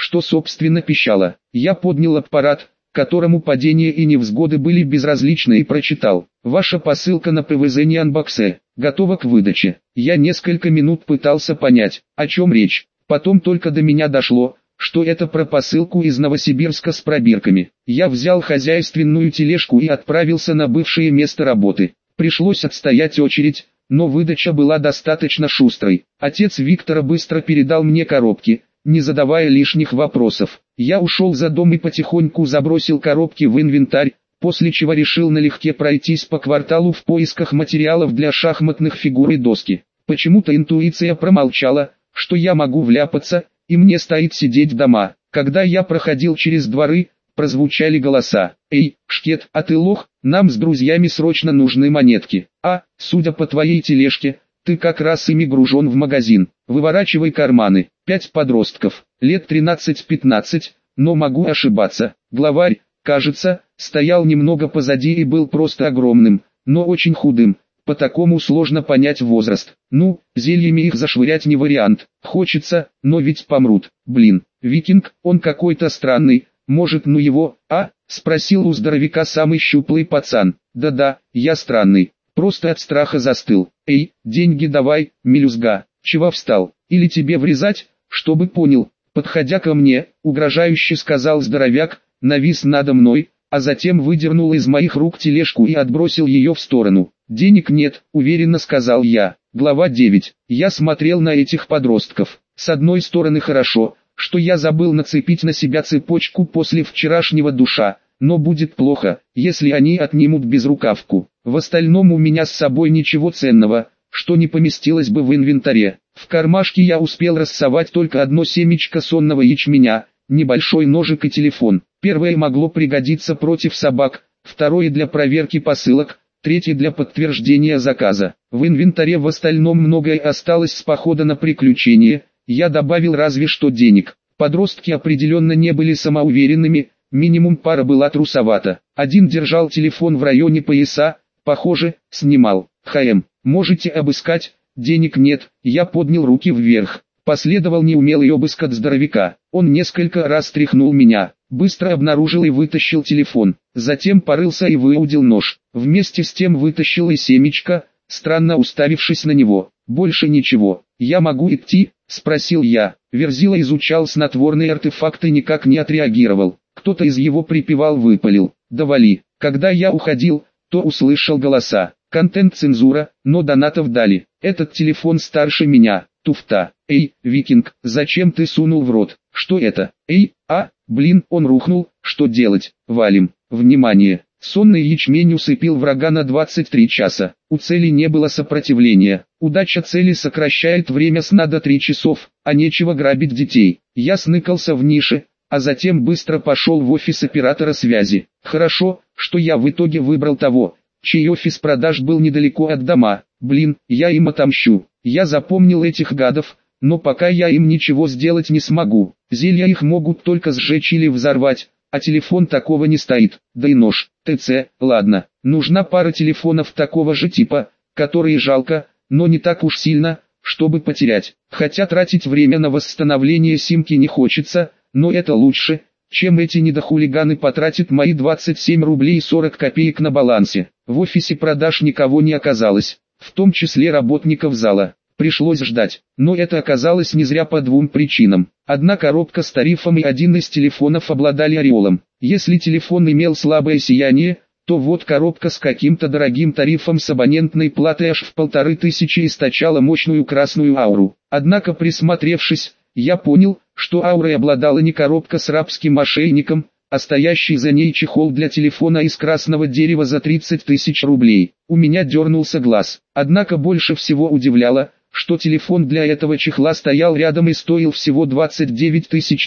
что собственно пищало. Я поднял аппарат, которому падение и невзгоды были безразличны, и прочитал: «Ваша посылка на ПВЗ Ньянбаксе готова к выдаче». Я несколько минут пытался понять, о чем речь. Потом только до меня дошло, что это про посылку из Новосибирска с пробирками. Я взял хозяйственную тележку и отправился на бывшее место работы. Пришлось отстоять очередь, но выдача была достаточно шустрой. Отец Виктора быстро передал мне коробки, не задавая лишних вопросов. Я ушел за дом и потихоньку забросил коробки в инвентарь, после чего решил налегке пройтись по кварталу в поисках материалов для шахматных фигур и доски. Почему-то интуиция промолчала, что я могу вляпаться, и мне стоит сидеть дома. Когда я проходил через дворы, прозвучали голоса: «Эй, Шкет, а ты лох? Нам с друзьями срочно нужны монетки. А, судя по твоей тележке, ты как раз ими гружен в магазин. Выворачивай карманы». 5 подростков, лет 13-15, но могу ошибаться. Главарь, кажется, стоял немного позади и был просто огромным, но очень худым. По такому сложно понять возраст. Ну, зельями их зашвырять не вариант. Хочется, но ведь помрут. Блин, викинг, он какой-то странный. Может, ну его, а? Спросил у здоровяка самый щуплый пацан. Да-да, я странный. Просто от страха застыл. Эй, деньги давай, мелюзга. Чего встал? Или тебе врезать, чтобы понял? Подходя ко мне, угрожающе сказал здоровяк, навис надо мной, а затем выдернул из моих рук тележку и отбросил ее в сторону. «Денег нет», — уверенно сказал я. Глава 9. Я смотрел на этих подростков. С одной стороны хорошо, что я забыл нацепить на себя цепочку после вчерашнего душа, но будет плохо, если они отнимут безрукавку. В остальном у меня с собой ничего ценного, что не поместилось бы в инвентаре. В кармашке я успел рассовать только одно семечко сонного ячменя, небольшой ножик и телефон. Первое могло пригодиться против собак, второе для проверки посылок, третье для подтверждения заказа. В инвентаре в остальном многое осталось с похода на приключения, я добавил разве что денег. Подростки определенно не были самоуверенными, минимум пара была трусовата. Один держал телефон в районе пояса, похоже, снимал. Можете обыскать? Денег нет. Я поднял руки вверх. Последовал неумелый обыск от здоровяка. Он несколько раз тряхнул меня, быстро обнаружил и вытащил телефон. Затем порылся и выудил нож. Вместе с тем вытащил и семечко, странно уставившись на него. Больше ничего. «Я могу идти?» — спросил я. Верзила изучал снотворные артефакты, никак не отреагировал. Кто-то из его припевал, выпалил: «Да вали». Когда я уходил, то услышал голоса. Контент-цензура, но донатов дали. Этот телефон старше меня. Туфта. «Эй, викинг, зачем ты сунул в рот? Что это? Эй, блин, он рухнул, что делать? Валим». Внимание! Сонный ячмень усыпил врага на 23 часа. У цели не было сопротивления. Удача цели сокращает время сна до 3 часов, а нечего грабить детей. Я сныкался в нише, а затем быстро пошел в офис оператора связи. Хорошо, что я в итоге выбрал того, чей офис продаж был недалеко от дома. Блин, я им отомщу. Я запомнил этих гадов, но пока я им ничего сделать не смогу. Зелья их могут только сжечь или взорвать, а телефон такого не стоит. Да и нож, ТЦ, ладно. Нужна пара телефонов такого же типа, которые жалко, но не так уж сильно, чтобы потерять. Хотя тратить время на восстановление симки не хочется, но это лучше, чем эти недохулиганы потратят мои 27 рублей 40 копеек на балансе. В офисе продаж никого не оказалось, в том числе работников зала. Пришлось ждать, но это оказалось не зря по двум причинам. Одна коробка с тарифом и один из телефонов обладали ореолом. Если телефон имел слабое сияние, то вот коробка с каким-то дорогим тарифом с абонентной платой аж в 1500 источала мощную красную ауру. Однако присмотревшись, я понял, что аурой обладала не коробка с рабским ошейником, а стоящий за ней чехол для телефона из красного дерева за 30 тысяч рублей. У меня дернулся глаз. Однако больше всего удивляло, что телефон для этого чехла стоял рядом и стоил всего 29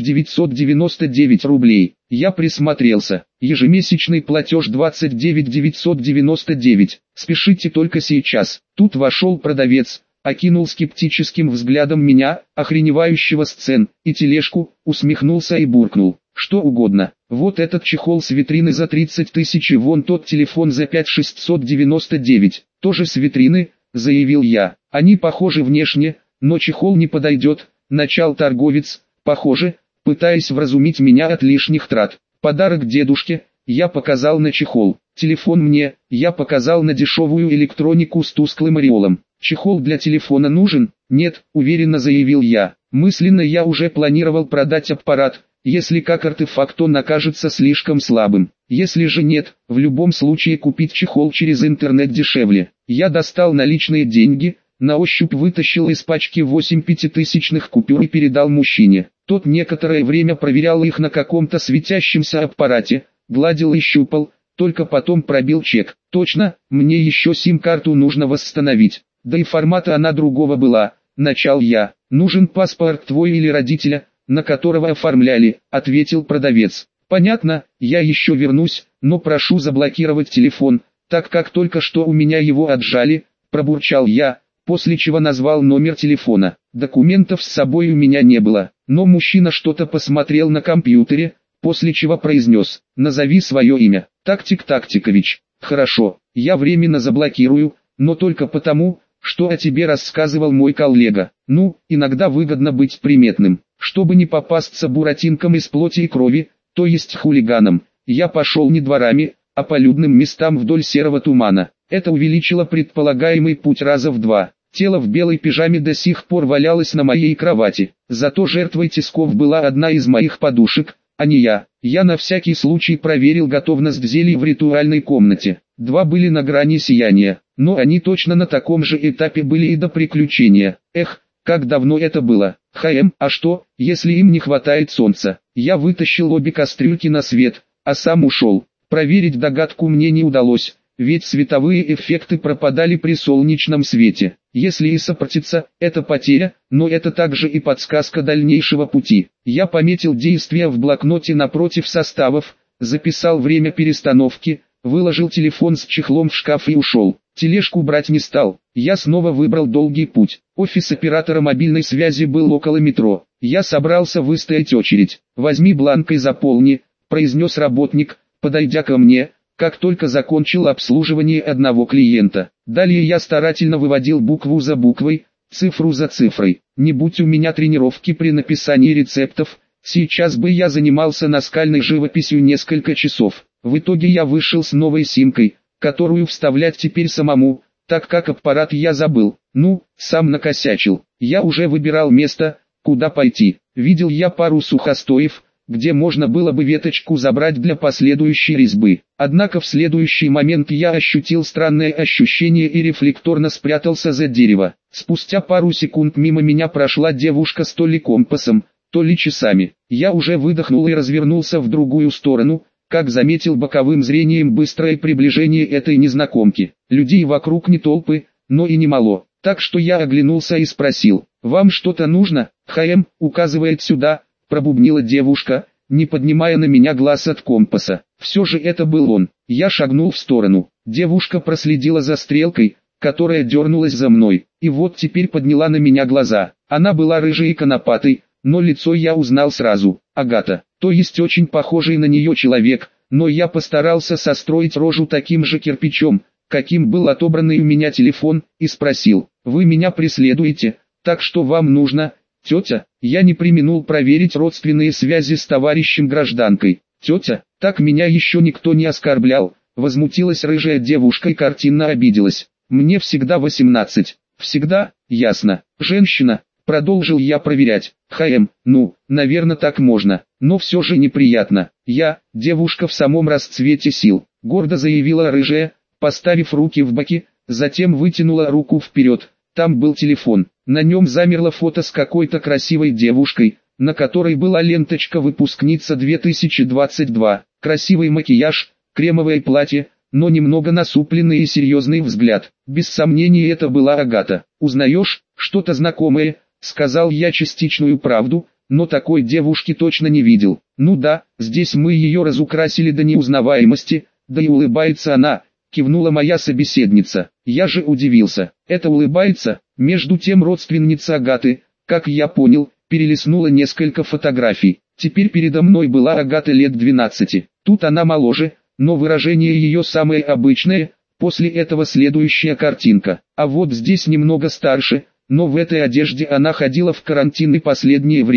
999 рублей. Я присмотрелся. Ежемесячный платеж 29 999. Спешите только сейчас. Тут вошел продавец, окинул скептическим взглядом меня, охреневающего с цен, и тележку, усмехнулся и буркнул: «Что угодно. Вот этот чехол с витрины за 30 тысяч и вон тот телефон за 5699. Тоже с витрины», — заявил я. «Они похожи внешне, но чехол не подойдет», — начал торговец. «Похоже», пытаясь вразумить меня от лишних трат. Подарок дедушке, я показал на чехол. Телефон мне, я показал на дешевую электронику с тусклым ореолом. Чехол для телефона нужен? Нет, уверенно заявил я. Мысленно я уже планировал продать аппарат, если как артефакт он окажется слишком слабым. Если же нет, в любом случае купить чехол через интернет дешевле. Я достал наличные деньги, на ощупь вытащил из пачки 8 пятитысячных купюр и передал мужчине. Тот некоторое время проверял их на каком-то светящемся аппарате, гладил и щупал, только потом пробил чек. Точно, мне еще сим-карту нужно восстановить. Да и формата она другого была. Начал я. Нужен паспорт твой или родителя, на которого оформляли, ответил продавец. Понятно, я еще вернусь, но прошу заблокировать телефон, так как только что у меня его отжали, пробурчал я, после чего назвал номер телефона. Документов с собой у меня не было, но мужчина что-то посмотрел на компьютере, после чего произнес: назови свое имя. Тактик Тактикович. Хорошо, я временно заблокирую, но только потому, что о тебе рассказывал мой коллега. Ну, иногда выгодно быть приметным, чтобы не попасться буратинкам из плоти и крови, то есть хулиганам. Я пошел не дворами, а по людным местам вдоль серого тумана. Это увеличило предполагаемый путь раза в 2. Тело в белой пижаме до сих пор валялось на моей кровати. Зато жертвой тисков была одна из моих подушек, а не я. Я на всякий случай проверил готовность зелий в ритуальной комнате. 2 были на грани сияния, но они точно на таком же этапе были и до приключения. Эх, как давно это было. А что, если им не хватает солнца? Я вытащил обе кастрюльки на свет, а сам ушел. Проверить догадку мне не удалось, ведь световые эффекты пропадали при солнечном свете. Если и сопротивляться, это потеря, но это также и подсказка дальнейшего пути. Я пометил действия в блокноте напротив составов, записал время перестановки, выложил телефон с чехлом в шкаф и ушел. Тележку брать не стал, я снова выбрал долгий путь. Офис оператора мобильной связи был около метро. Я собрался выстоять очередь. «Возьми бланк и заполни», — произнес работник, подойдя ко мне, как только закончил обслуживание одного клиента. Далее я старательно выводил букву за буквой, цифру за цифрой. Не будь у меня тренировки при написании рецептов, сейчас бы я занимался наскальной живописью несколько часов. В итоге я вышел с новой симкой, которую вставлять теперь самому, так как аппарат я забыл. Ну, сам накосячил. Я уже выбирал место, куда пойти. Видел я пару сухостоев, где можно было бы веточку забрать для последующей резьбы. Однако в следующий момент я ощутил странное ощущение и рефлекторно спрятался за дерево. Спустя пару секунд мимо меня прошла девушка с то ли компасом, то ли часами. Я уже выдохнул и развернулся в другую сторону, как заметил боковым зрением быстрое приближение этой незнакомки. Людей вокруг не толпы, но и не мало. Так что я оглянулся и спросил: «Вам что-то нужно?» «Указывает сюда», — пробубнила девушка, не поднимая на меня глаз от компаса. Все же это был он. Я шагнул в сторону. Девушка проследила за стрелкой, которая дернулась за мной, и вот теперь подняла на меня глаза. Она была рыжей и конопатой, но лицо я узнал сразу. Агата, то есть очень похожий на нее человек, но я постарался состроить рожу таким же кирпичом, каким был отобранный у меня телефон, и спросил: «Вы меня преследуете, так что вам нужно, тетя?» Я не преминул проверить родственные связи с товарищем гражданкой. «Тетя, так меня еще никто не оскорблял», возмутилась рыжая девушка и картинно обиделась. «Мне всегда 18. Всегда, ясно. Женщина», продолжил я проверять. Ну, наверное так можно, но все же неприятно. Я, девушка в самом расцвете сил, гордо заявила рыжая, поставив руки в боки, затем вытянула руку вперед. Там был телефон, на нем замерло фото с какой-то красивой девушкой, на которой была ленточка «Выпускница 2022», красивый макияж, кремовое платье, но немного насупленный и серьезный взгляд. Без сомнения это была Агата. «Узнаешь, что-то знакомое?» — сказал я частичную правду, но такой девушки точно не видел. «Ну да, здесь мы ее разукрасили до неузнаваемости, да и улыбается она», — кивнула моя собеседница. Я же удивился. Это улыбается? Между тем родственница Агаты, как я понял, перелистнула несколько фотографий. Теперь передо мной была Агата лет 12. Тут она моложе, но выражение ее самое обычное. После этого следующая картинка. А вот здесь немного старше, но в этой одежде она ходила в карантин и последнее время.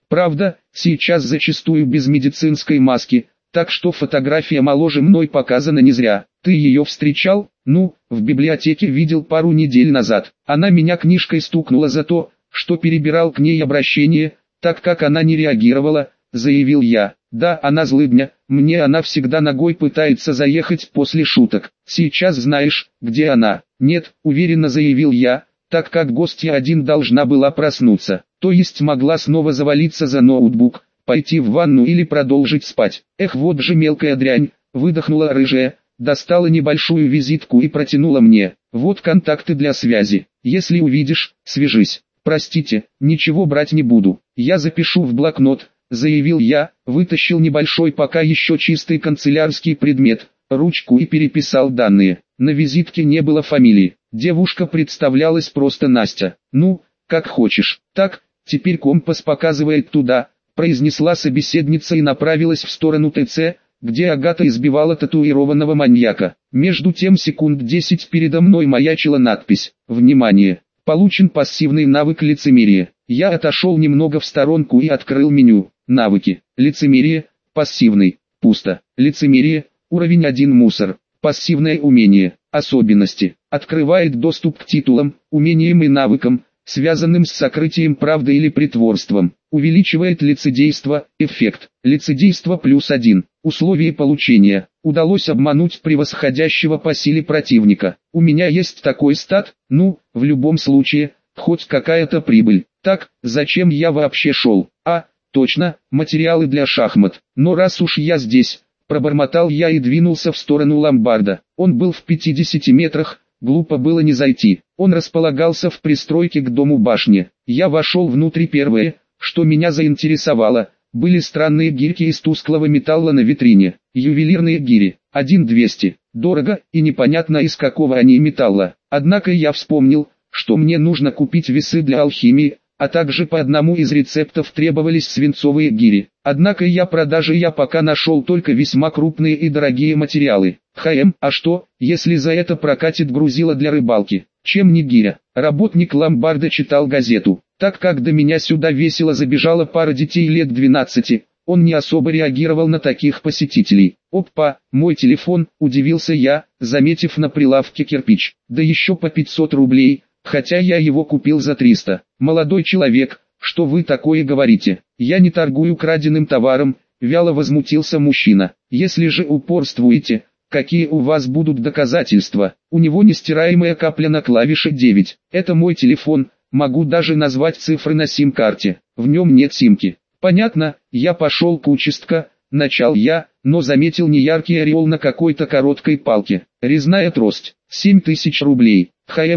Правда, сейчас зачастую без медицинской маски, так что фотография моложе мной показана не зря. Ты ее встречал? Ну, в библиотеке видел пару недель назад. Она меня книжкой стукнула за то, что перебирал к ней обращение, так как она не реагировала, заявил я. Да, она злыдня, мне она всегда ногой пытается заехать после шуток. Сейчас знаешь, где она? Нет, уверенно заявил я, так как гостья один должна была проснуться, то есть могла снова завалиться за ноутбук, пойти в ванну или продолжить спать. Эх, вот же мелкая дрянь, выдохнула рыжая, достала небольшую визитку и протянула мне. Вот контакты для связи, если увидишь, свяжись. Простите, ничего брать не буду, я запишу в блокнот, заявил я, вытащил небольшой пока еще чистый канцелярский предмет, ручку и переписал данные. На визитке не было фамилии, девушка представлялась просто Настя. Ну, как хочешь. Так, теперь компас показывает туда, произнесла собеседница и направилась в сторону ТЦ, где Агата избивала татуированного маньяка. Между тем секунд 10 передо мной маячила надпись «Внимание! Получен пассивный навык лицемерия». Я отошел немного в сторонку и открыл меню. Навыки. Лицемерие. Пассивный. Пусто. Лицемерие. Уровень 1 мусор. Пассивное умение. Особенности. Открывает доступ к титулам, умениям и навыкам, связанным с сокрытием правды или притворством. Увеличивает лицедейство. Эффект. Лицедейство +1. Условия получения. Удалось обмануть превосходящего по силе противника. У меня есть такой стат, ну, в любом случае, хоть какая-то прибыль. Так, зачем я вообще шел? Точно, материалы для шахмат. Но раз уж я здесь, пробормотал я и двинулся в сторону ломбарда. Он был в 50 метрах, глупо было не зайти. Он располагался в пристройке к дому-башне. Я вошел внутрь. Первое, что меня заинтересовало, были странные гирьки из тусклого металла на витрине. Ювелирные гири, 1200, дорого и непонятно из какого они металла. Однако я вспомнил, что мне нужно купить весы для алхимии, а также по одному из рецептов требовались свинцовые гири. Однако я пока нашел только весьма крупные и дорогие материалы. А что, если за это прокатит грузило для рыбалки? Чем не гиря? Работник ломбарда читал газету, так как до меня сюда весело забежала пара детей лет 12. Он не особо реагировал на таких посетителей. Опа, мой телефон, удивился я, заметив на прилавке кирпич. Да еще по 500 рублей. Хотя я его купил за 300. Молодой человек, что вы такое говорите? Я не торгую краденым товаром, вяло возмутился мужчина. Если же упорствуете, какие у вас будут доказательства? У него нестираемая капля на клавише 9. Это мой телефон, могу даже назвать цифры на сим-карте. В нем нет симки. Понятно, я пошел к участка, начал я, но заметил неяркий ореол на какой-то короткой палке. Резная трость, 7000 рублей.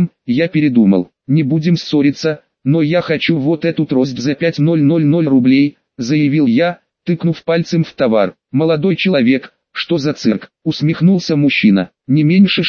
Я передумал, не будем ссориться, но я хочу вот эту трость за 5000 рублей, заявил я, тыкнув пальцем в товар. Молодой человек, что за цирк, усмехнулся мужчина, не меньше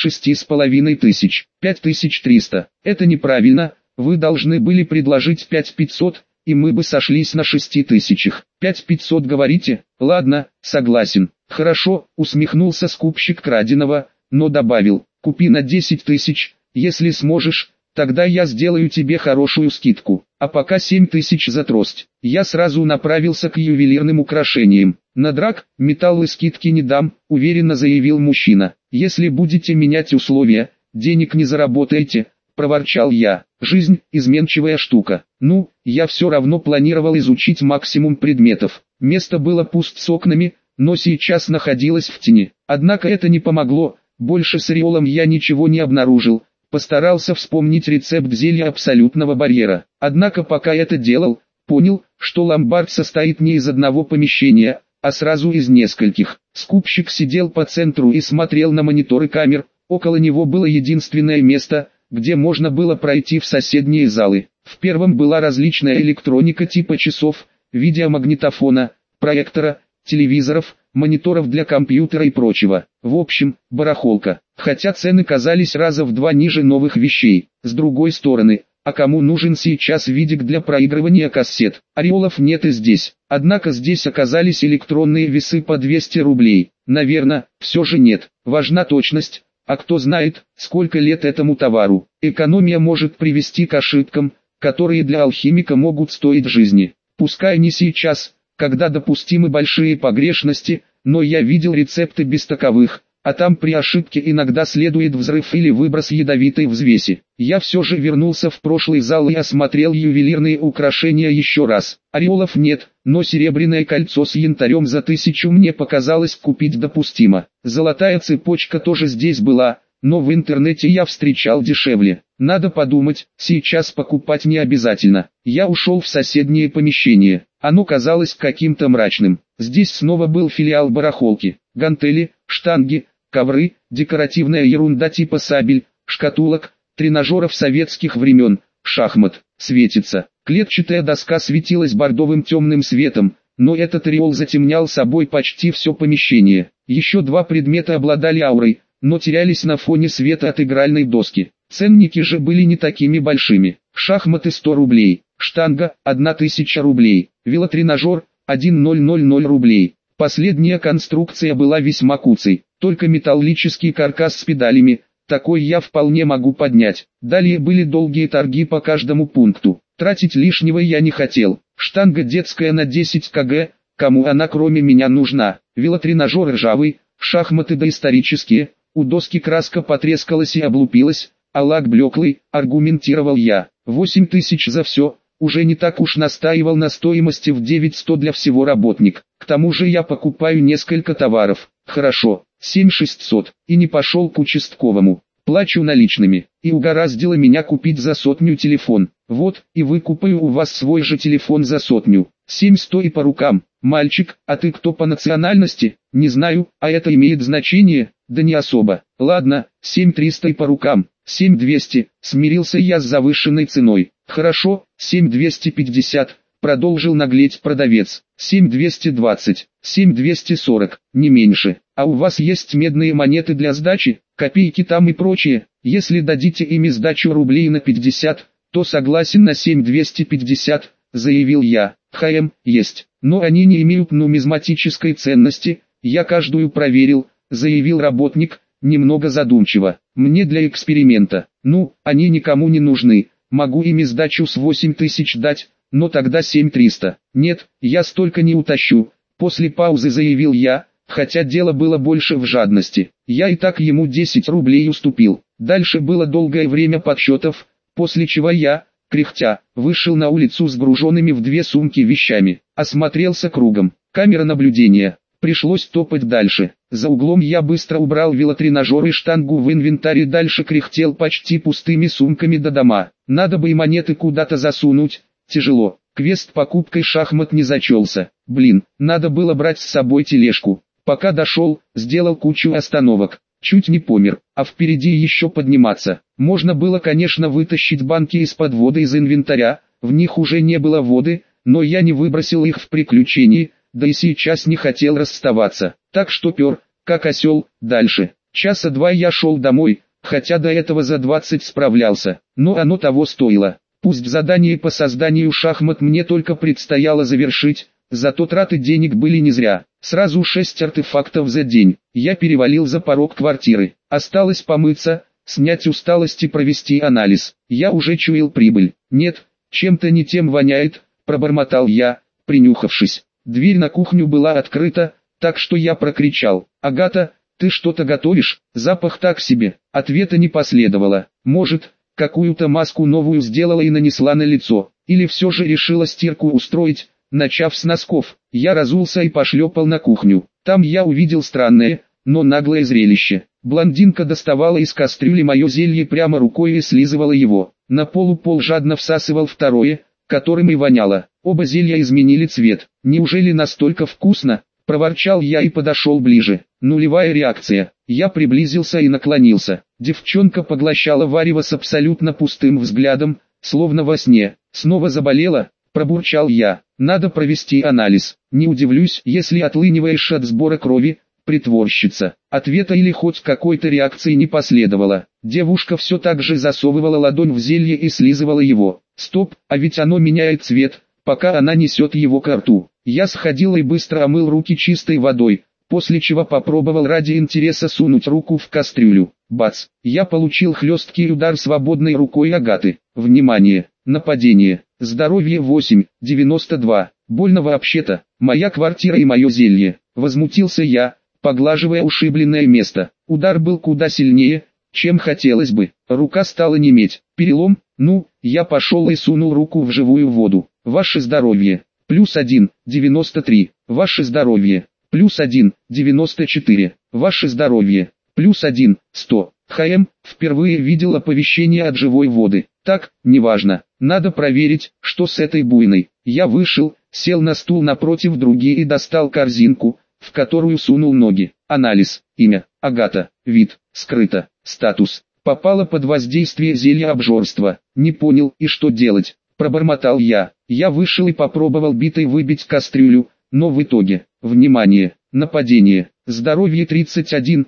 6500, 5300, это неправильно, вы должны были предложить 5500, и мы бы сошлись на 6000. 5500 говорите? Ладно, согласен. Хорошо, усмехнулся скупщик краденого, но добавил, купи на 10 000, если сможешь, тогда я сделаю тебе хорошую скидку. А пока 7000 за трость. Я сразу направился к ювелирным украшениям. На драк, металл и скидки не дам, уверенно заявил мужчина. Если будете менять условия, денег не заработаете, проворчал я. Жизнь – изменчивая штука. Ну, я все равно планировал изучить максимум предметов. Место было пуст с окнами, но сейчас находилось в тени. Однако это не помогло, больше с ореолом я ничего не обнаружил. Постарался вспомнить рецепт зелья абсолютного барьера. Однако пока это делал, понял, что ломбард состоит не из одного помещения, а сразу из нескольких. Скупщик сидел по центру и смотрел на мониторы камер. Около него было единственное место, где можно было пройти в соседние залы. В первом была различная электроника типа часов, видеомагнитофона, проектора, телевизоров, мониторов для компьютера и прочего. В общем, барахолка. Хотя цены казались раза в 2 ниже новых вещей. С другой стороны, а кому нужен сейчас видик для проигрывания кассет? Ореолов нет и здесь. Однако здесь оказались электронные весы по 200 рублей. Наверное, все же нет. Важна точность. А кто знает, сколько лет этому товару. Экономия может привести к ошибкам, которые для алхимика могут стоить жизни. Пускай не сейчас, когда допустимы большие погрешности, но я видел рецепты без таковых, а там при ошибке иногда следует взрыв или выброс ядовитой взвеси. Я все же вернулся в прошлый зал и осмотрел ювелирные украшения еще раз. Ореолов нет, но серебряное кольцо с янтарем за 1000 мне показалось купить допустимо. Золотая цепочка тоже здесь была, но в интернете я встречал дешевле. Надо подумать, сейчас покупать не обязательно. Я ушел в соседнее помещение. Оно казалось каким-то мрачным. Здесь снова был филиал барахолки. Гантели, штанги, ковры, декоративная ерунда типа сабель, шкатулок, тренажеров советских времен, шахмат, светится. Клетчатая доска светилась бордовым темным светом, но этот ореол затемнял собой почти все помещение. Еще два предмета обладали аурой, но терялись на фоне света от игральной доски. Ценники же были не такими большими. Шахматы 100 рублей, штанга 1000 рублей, велотренажер 1000 рублей. Последняя конструкция была весьма куцей, только металлический каркас с педалями, такой я вполне могу поднять. Далее были долгие торги по каждому пункту. Тратить лишнего я не хотел. Штанга детская на 10 кг, кому она кроме меня нужна. Велотренажер ржавый, шахматы доисторические, у доски краска потрескалась и облупилась, а лак блеклый, аргументировал я. 8000 за все, уже не так уж настаивал на стоимости в 900 для всего работник. К тому же я покупаю несколько товаров. Хорошо, 7600, и не пошел к участковому. Плачу наличными, и угораздило меня купить за 100 телефон. Вот, и выкупаю у вас свой же телефон за 100. 7100 и по рукам. Мальчик, а ты кто по национальности? Не знаю, а это имеет значение? Да не особо. Ладно, 7300 и по рукам. 7200, смирился я с завышенной ценой. Хорошо, 7250, продолжил наглеть продавец. 7220, 7240, не меньше. А у вас есть медные монеты для сдачи, копейки там и прочее? Если дадите ими сдачу рублей на 50, то согласен на 7250, заявил я. Есть, но они не имеют нумизматической ценности, я каждую проверил, заявил работник, немного задумчиво. Мне для эксперимента. Ну, они никому не нужны, могу ими сдачу с 8000 дать, но тогда 7300. Нет, я столько не утащу, после паузы заявил я, хотя дело было больше в жадности. Я и так ему 10 рублей уступил. Дальше было долгое время подсчетов, после чего я, кряхтя, вышел на улицу с груженными в 2 сумки вещами. Осмотрелся кругом. Камера наблюдения. Пришлось топать дальше. За углом я быстро убрал велотренажер и штангу в инвентарь и дальше кряхтел почти пустыми сумками до дома. Надо бы и монеты куда-то засунуть. Тяжело. Квест покупкой шахмат не зачелся. Блин, надо было брать с собой тележку. Пока дошел, сделал кучу остановок. Чуть не помер, а впереди еще подниматься. Можно было, конечно, вытащить банки из-под воды из инвентаря, в них уже не было воды, но я не выбросил их в приключении, да и сейчас не хотел расставаться. Так что пер, как осел, дальше. Часа 2 я шел домой, хотя до этого за 20 справлялся, но оно того стоило. Пусть задание по созданию шахмат мне только предстояло завершить, зато траты денег были не зря. Сразу 6 артефактов за день. Я перевалил за порог квартиры. Осталось помыться, снять усталость и провести анализ. Я уже чуял прибыль. Нет, чем-то не тем воняет, пробормотал я, принюхавшись. Дверь на кухню была открыта, так что я прокричал: «Агата, ты что-то готовишь?» Запах так себе. Ответа не последовало. Может, какую-то маску новую сделала и нанесла на лицо, или все же решила стирку устроить, начав с носков. Я разулся и пошлепал на кухню. Там я увидел странное, но наглое зрелище. Блондинка доставала из кастрюли мое зелье прямо рукой и слизывала его. На полу пол жадно всасывал второе, которым и воняло. Оба зелья изменили цвет. «Неужели настолько вкусно?» – проворчал я и подошел ближе. Нулевая реакция. Я приблизился и наклонился. Девчонка поглощала варево с абсолютно пустым взглядом, словно во сне. «Снова заболела?» – пробурчал я. «Надо провести анализ. Не удивлюсь, если отлыниваешь от сбора крови, притворщица». Ответа или хоть какой-то реакции не последовало. Девушка все так же засовывала ладонь в зелье и слизывала его. Стоп, а ведь оно меняет цвет, пока она несет его ко рту. Я сходил и быстро омыл руки чистой водой, после чего попробовал ради интереса сунуть руку в кастрюлю. Бац! Я получил хлесткий удар свободной рукой Агаты. Внимание! нападение, здоровье 8, 92. Больно вообще-то, моя квартира и мое зелье. Возмутился я, поглаживая ушибленное место. Удар был куда сильнее, чем хотелось бы. Рука стала неметь. Перелом? Ну, я пошел и сунул руку в живую воду. Ваше здоровье. +1, 93. Ваше здоровье. +1, 94. Ваше здоровье. +1, 100. Впервые видел оповещение от живой воды. Так, неважно. Надо проверить, что с этой буйной. Я вышел, сел на стул напротив другие и достал корзинку, в которую сунул ноги. Анализ. Имя. Агата. Вид. Скрыто. Статус. Попала под воздействие зелья обжорства. Не понял, и что делать? Пробормотал я. Я вышел и попробовал битой выбить кастрюлю, но в итоге, внимание, нападение, здоровье 31,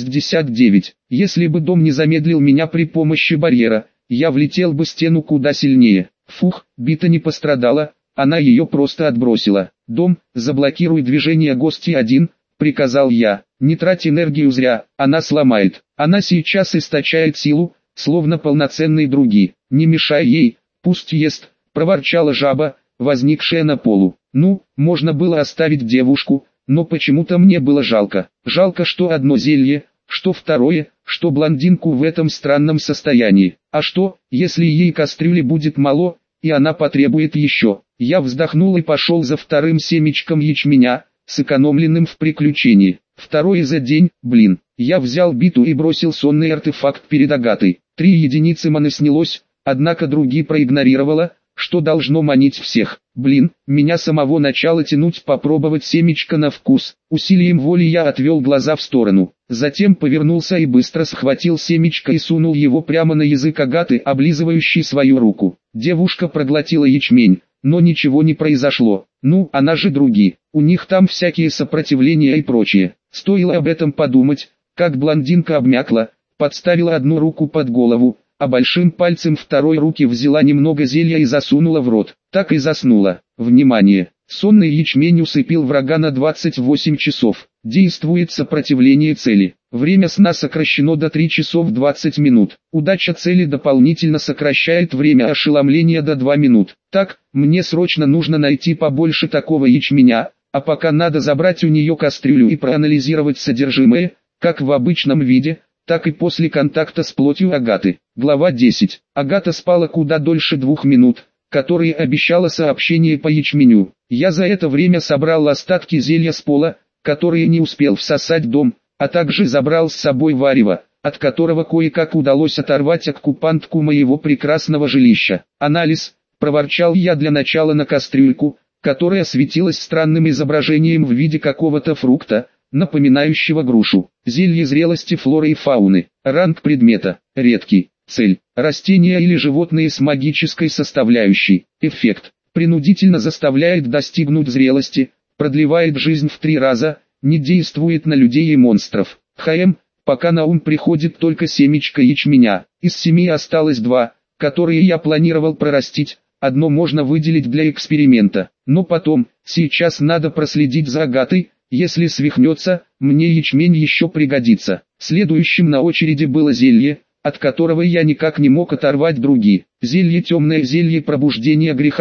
69. Если бы дом не замедлил меня при помощи барьера, я влетел бы в стену куда сильнее. Фух, бита не пострадала, она ее просто отбросила. Дом, заблокируй движение гостей 1, приказал я. Не трать энергию зря, она сломает. Она сейчас источает силу, словно полноценные други. Не мешай ей, пусть ест, проворчала жаба, возникшая на полу. Ну, можно было оставить девушку, но почему-то мне было жалко. Жалко, что одно зелье, что второе, что блондинку в этом странном состоянии. А что, если ей кастрюли будет мало, и она потребует еще? Я вздохнул и пошел за вторым семечком ячменя, сэкономленным в приключении. Второй за день, блин. Я взял биту и бросил сонный артефакт перед Агатой. 3 единицы маны снялось, однако другие проигнорировала, что должно манить всех. Блин, меня самого начало тянуть попробовать семечко на вкус. Усилием воли я отвел глаза в сторону. Затем повернулся и быстро схватил семечко и сунул его прямо на язык Агаты, облизывающей свою руку. Девушка проглотила ячмень, но ничего не произошло. Ну, она же други, у них там всякие сопротивления и прочее. Стоило об этом подумать, как блондинка обмякла, подставила одну руку под голову, а большим пальцем второй руки взяла немного зелья и засунула в рот. Так и заснула. Внимание! Сонный ячмень усыпил врага на 28 часов. Действует сопротивление цели. Время сна сокращено до 3 часов 20 минут. Удача цели дополнительно сокращает время ошеломления до 2 минут. Так, мне срочно нужно найти побольше такого ячменя, а пока надо забрать у нее кастрюлю и проанализировать содержимое, как в обычном виде, так и после контакта с плотью Агаты. Глава 10. Агата спала куда дольше 2 минут, которые обещало сообщение по ячменю. Я за это время собрал остатки зелья с пола, которые не успел всосать дом, а также забрал с собой варево, от которого кое-как удалось оторвать оккупантку моего прекрасного жилища. Анализ, проворчал я для начала на кастрюльку, которая светилась странным изображением в виде какого-то фрукта, напоминающего грушу. Зелье зрелости флоры и фауны. Ранг предмета. Редкий. Цель. Растения или животные с магической составляющей. Эффект. Принудительно заставляет достигнуть зрелости, продлевает жизнь в 3 раза, не действует на людей и монстров. Пока на ум приходит только семечко ячменя. Из 7 осталось 2, которые я планировал прорастить. Одно можно выделить для эксперимента. Но потом, сейчас надо проследить за Агатой. Если свихнется, мне ячмень еще пригодится. Следующим на очереди было зелье, от которого я никак не мог оторвать другие. Зелье темное, зелье пробуждения греха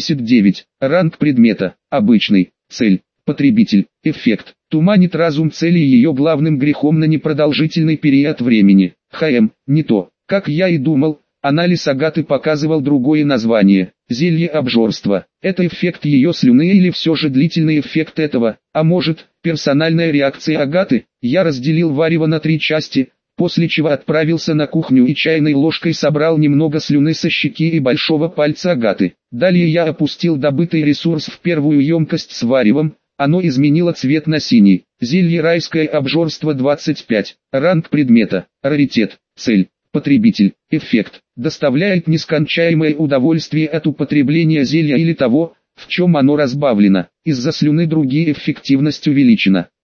79. Ранг предмета. Обычный. Цель. Потребитель. Эффект. Туманит разум цели ее главным грехом на непродолжительный период времени. Не то. Как я и думал, анализ Агаты показывал другое название. Зелье обжорства. Это эффект ее слюны или все же длительный эффект этого, а может, персональная реакция Агаты? Я разделил варево на 3 части, после чего отправился на кухню и чайной ложкой собрал немного слюны со щеки и большого пальца Агаты. Далее я опустил добытый ресурс в первую емкость с варевом, оно изменило цвет на синий. Зелье райское обжорство 25. Ранг предмета. Раритет. Цель. Потребитель. Эффект. Доставляет нескончаемое удовольствие от употребления зелья или того, в чем оно разбавлено. Из-за слюны другие эффективность увеличена.